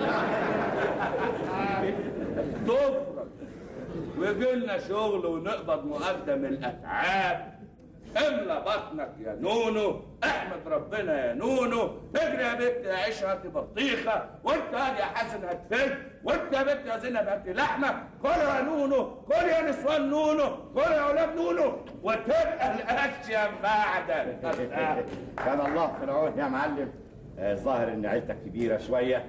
تفرج ويجي لنا شغل ونقبض مقدم الاتعاب. املى بطنك يا نونو، احمد ربنا يا نونو، اجري يا بنت يا عيشه هاتي بطيخه، وانت هادي يا حسن هات وانت يا بنت يا زينب هاتي لحمه، كل يا نونو، كل يا نسوان نونو، كل يا اولاد نونو، وتبقى الاشياء بعدك. كان الله في العون يا معلم. الظاهر ان عيلتك كبيره شويه.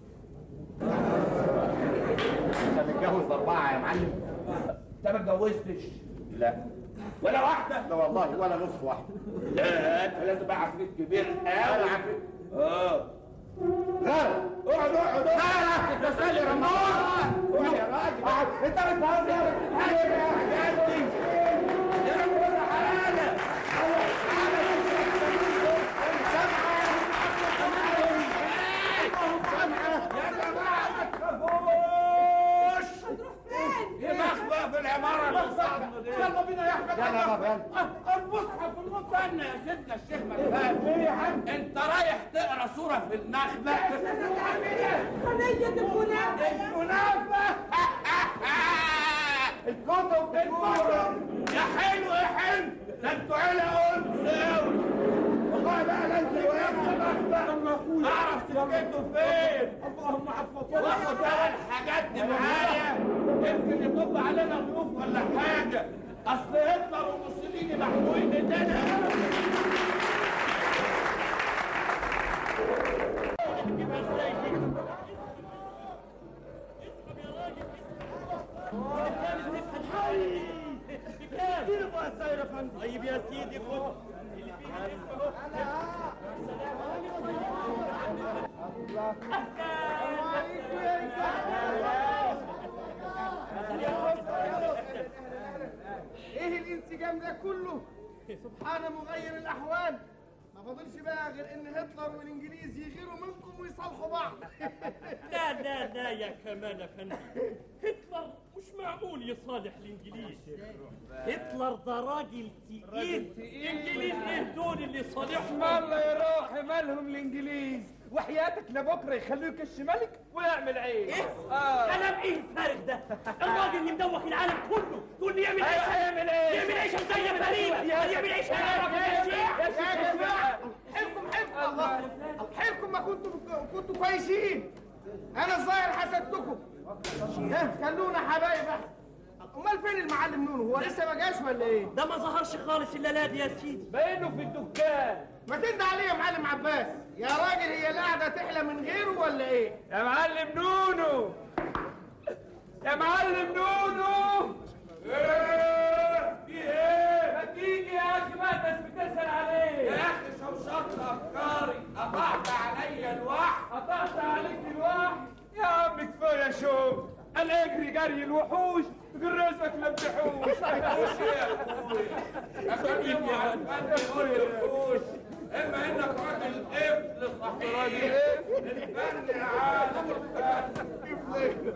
انت متجوز 4 يا معلم؟ انت ما اتجوزتش؟ لا. ولا واحدة؟ لا والله ولا نص واحدة. لا انت لازم بقى عفريت كبير قوي. عفريت؟ غير اقعد اقعد. لا انت سالي رمضان. اقعد يا راجل. انت بتهزر يا حاجتي. يا رب كل حاجة. يا جماعة ما تخافوش. في مخبأ في العمارة المصطفى دي. يلا بينا يا احمد. يلا يا المصحف المثنى يا سيدنا الشيخ مكان. ايه يا حاج؟ انت رايح تقرا سورة في المخبأ. صينية الكنافة. الكتب يا حلو يا حلو. ده انتوا عيلة أنس أوي. والله بقى ننزل وياكل المخبأ. اعرف تسكتوا فين. اللهم حفظونا. واخد بقى الحاجات دي معايا. يمكن يطب علينا ضيوف ولا حاجة. اصل هتلر وموسوليني محروقين ايدينا. طيب يا سيدي خد اللي فيها اسمه. ايه الانسجام ده كله؟ سبحان مغير الاحوال. ما فاضلش بقى غير ان هتلر والانجليز يغيروا منكم ويصالحوا بعض. لا لا لا يا كمال افندي، هتلر مش معقول يصالح الانجليز. هتلر ده راجل تقيل. الانجليز ايه دول اللي يصالحهم؟ اسم الله يا روحي مالهم الانجليز؟ وحياتك لبكره يخلوه يكش ملك ويعمل عيش. ايه؟ كلام ايه الفارغ ده؟ الراجل اللي مدوخ العالم كله تقول لي يعمل عيش؟ هيعمل ايه؟ يعمل عيش ازاي يا غريبه؟ يعمل عيش حيلكم ما كنتوا كويسين. انا الظاهر حسدتكم. خلونا حبايب احسن. امال فين المعلم نونو؟ هو لسه ما جاش ولا ايه؟ ده ما ظهرش خالص الليله دي يا سيدي. باينه في الدكان. ما تند عليه يا معلم عباس. يا راجل هي القعده تحلى من غيره ولا ايه؟ يا معلم نونو، يا معلم نونو. ايه في ايه؟ ما تيجي يا اخي بقى الناس بتسال عليك. يا اخي شوشطت افكاري. قطعت عليا الوحي. قطعت عليك الوحي؟ يا عم كفايه شوف. انا اجري جري الوحوش جرزك لبحوش. وحوش يا اخويا. اخويا يا الوحوش. اما انك راجل قفل صحيح. الفن عالم الفن.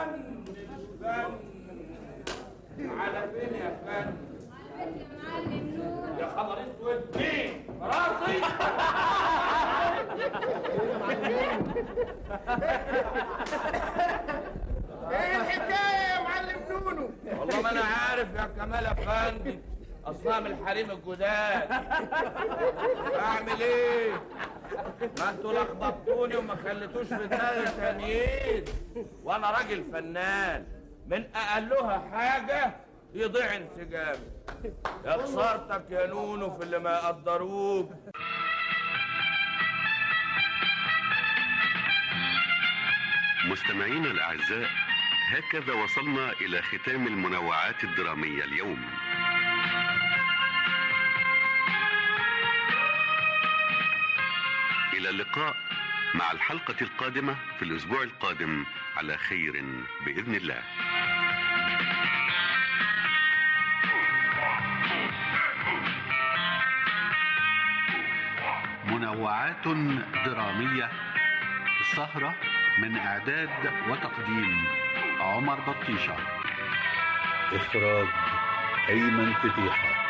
على فين يا فن؟ يا خبر اسود. مين؟ راسي. ايه الحكايه يا معلم نونو؟ والله ما انا عارف يا كمال افندي. اصلا من الحريم الجداد. اعمل ايه؟ ما انتوا لخبطتوني وما خليتوش في دماغي تانيين. وانا راجل فنان، من اقلها حاجه يضيع انسجامي. يا خسارتك يا نونو في اللي ما يقدروك. مستمعينا الأعزاء، هكذا وصلنا إلى ختام المنوعات الدرامية اليوم. إلى اللقاء مع الحلقة القادمة في الأسبوع القادم على خير بإذن الله. منوعات درامية، السهرة من إعداد وتقديم عمر بطيشة، إخراج أيمن فتيحة.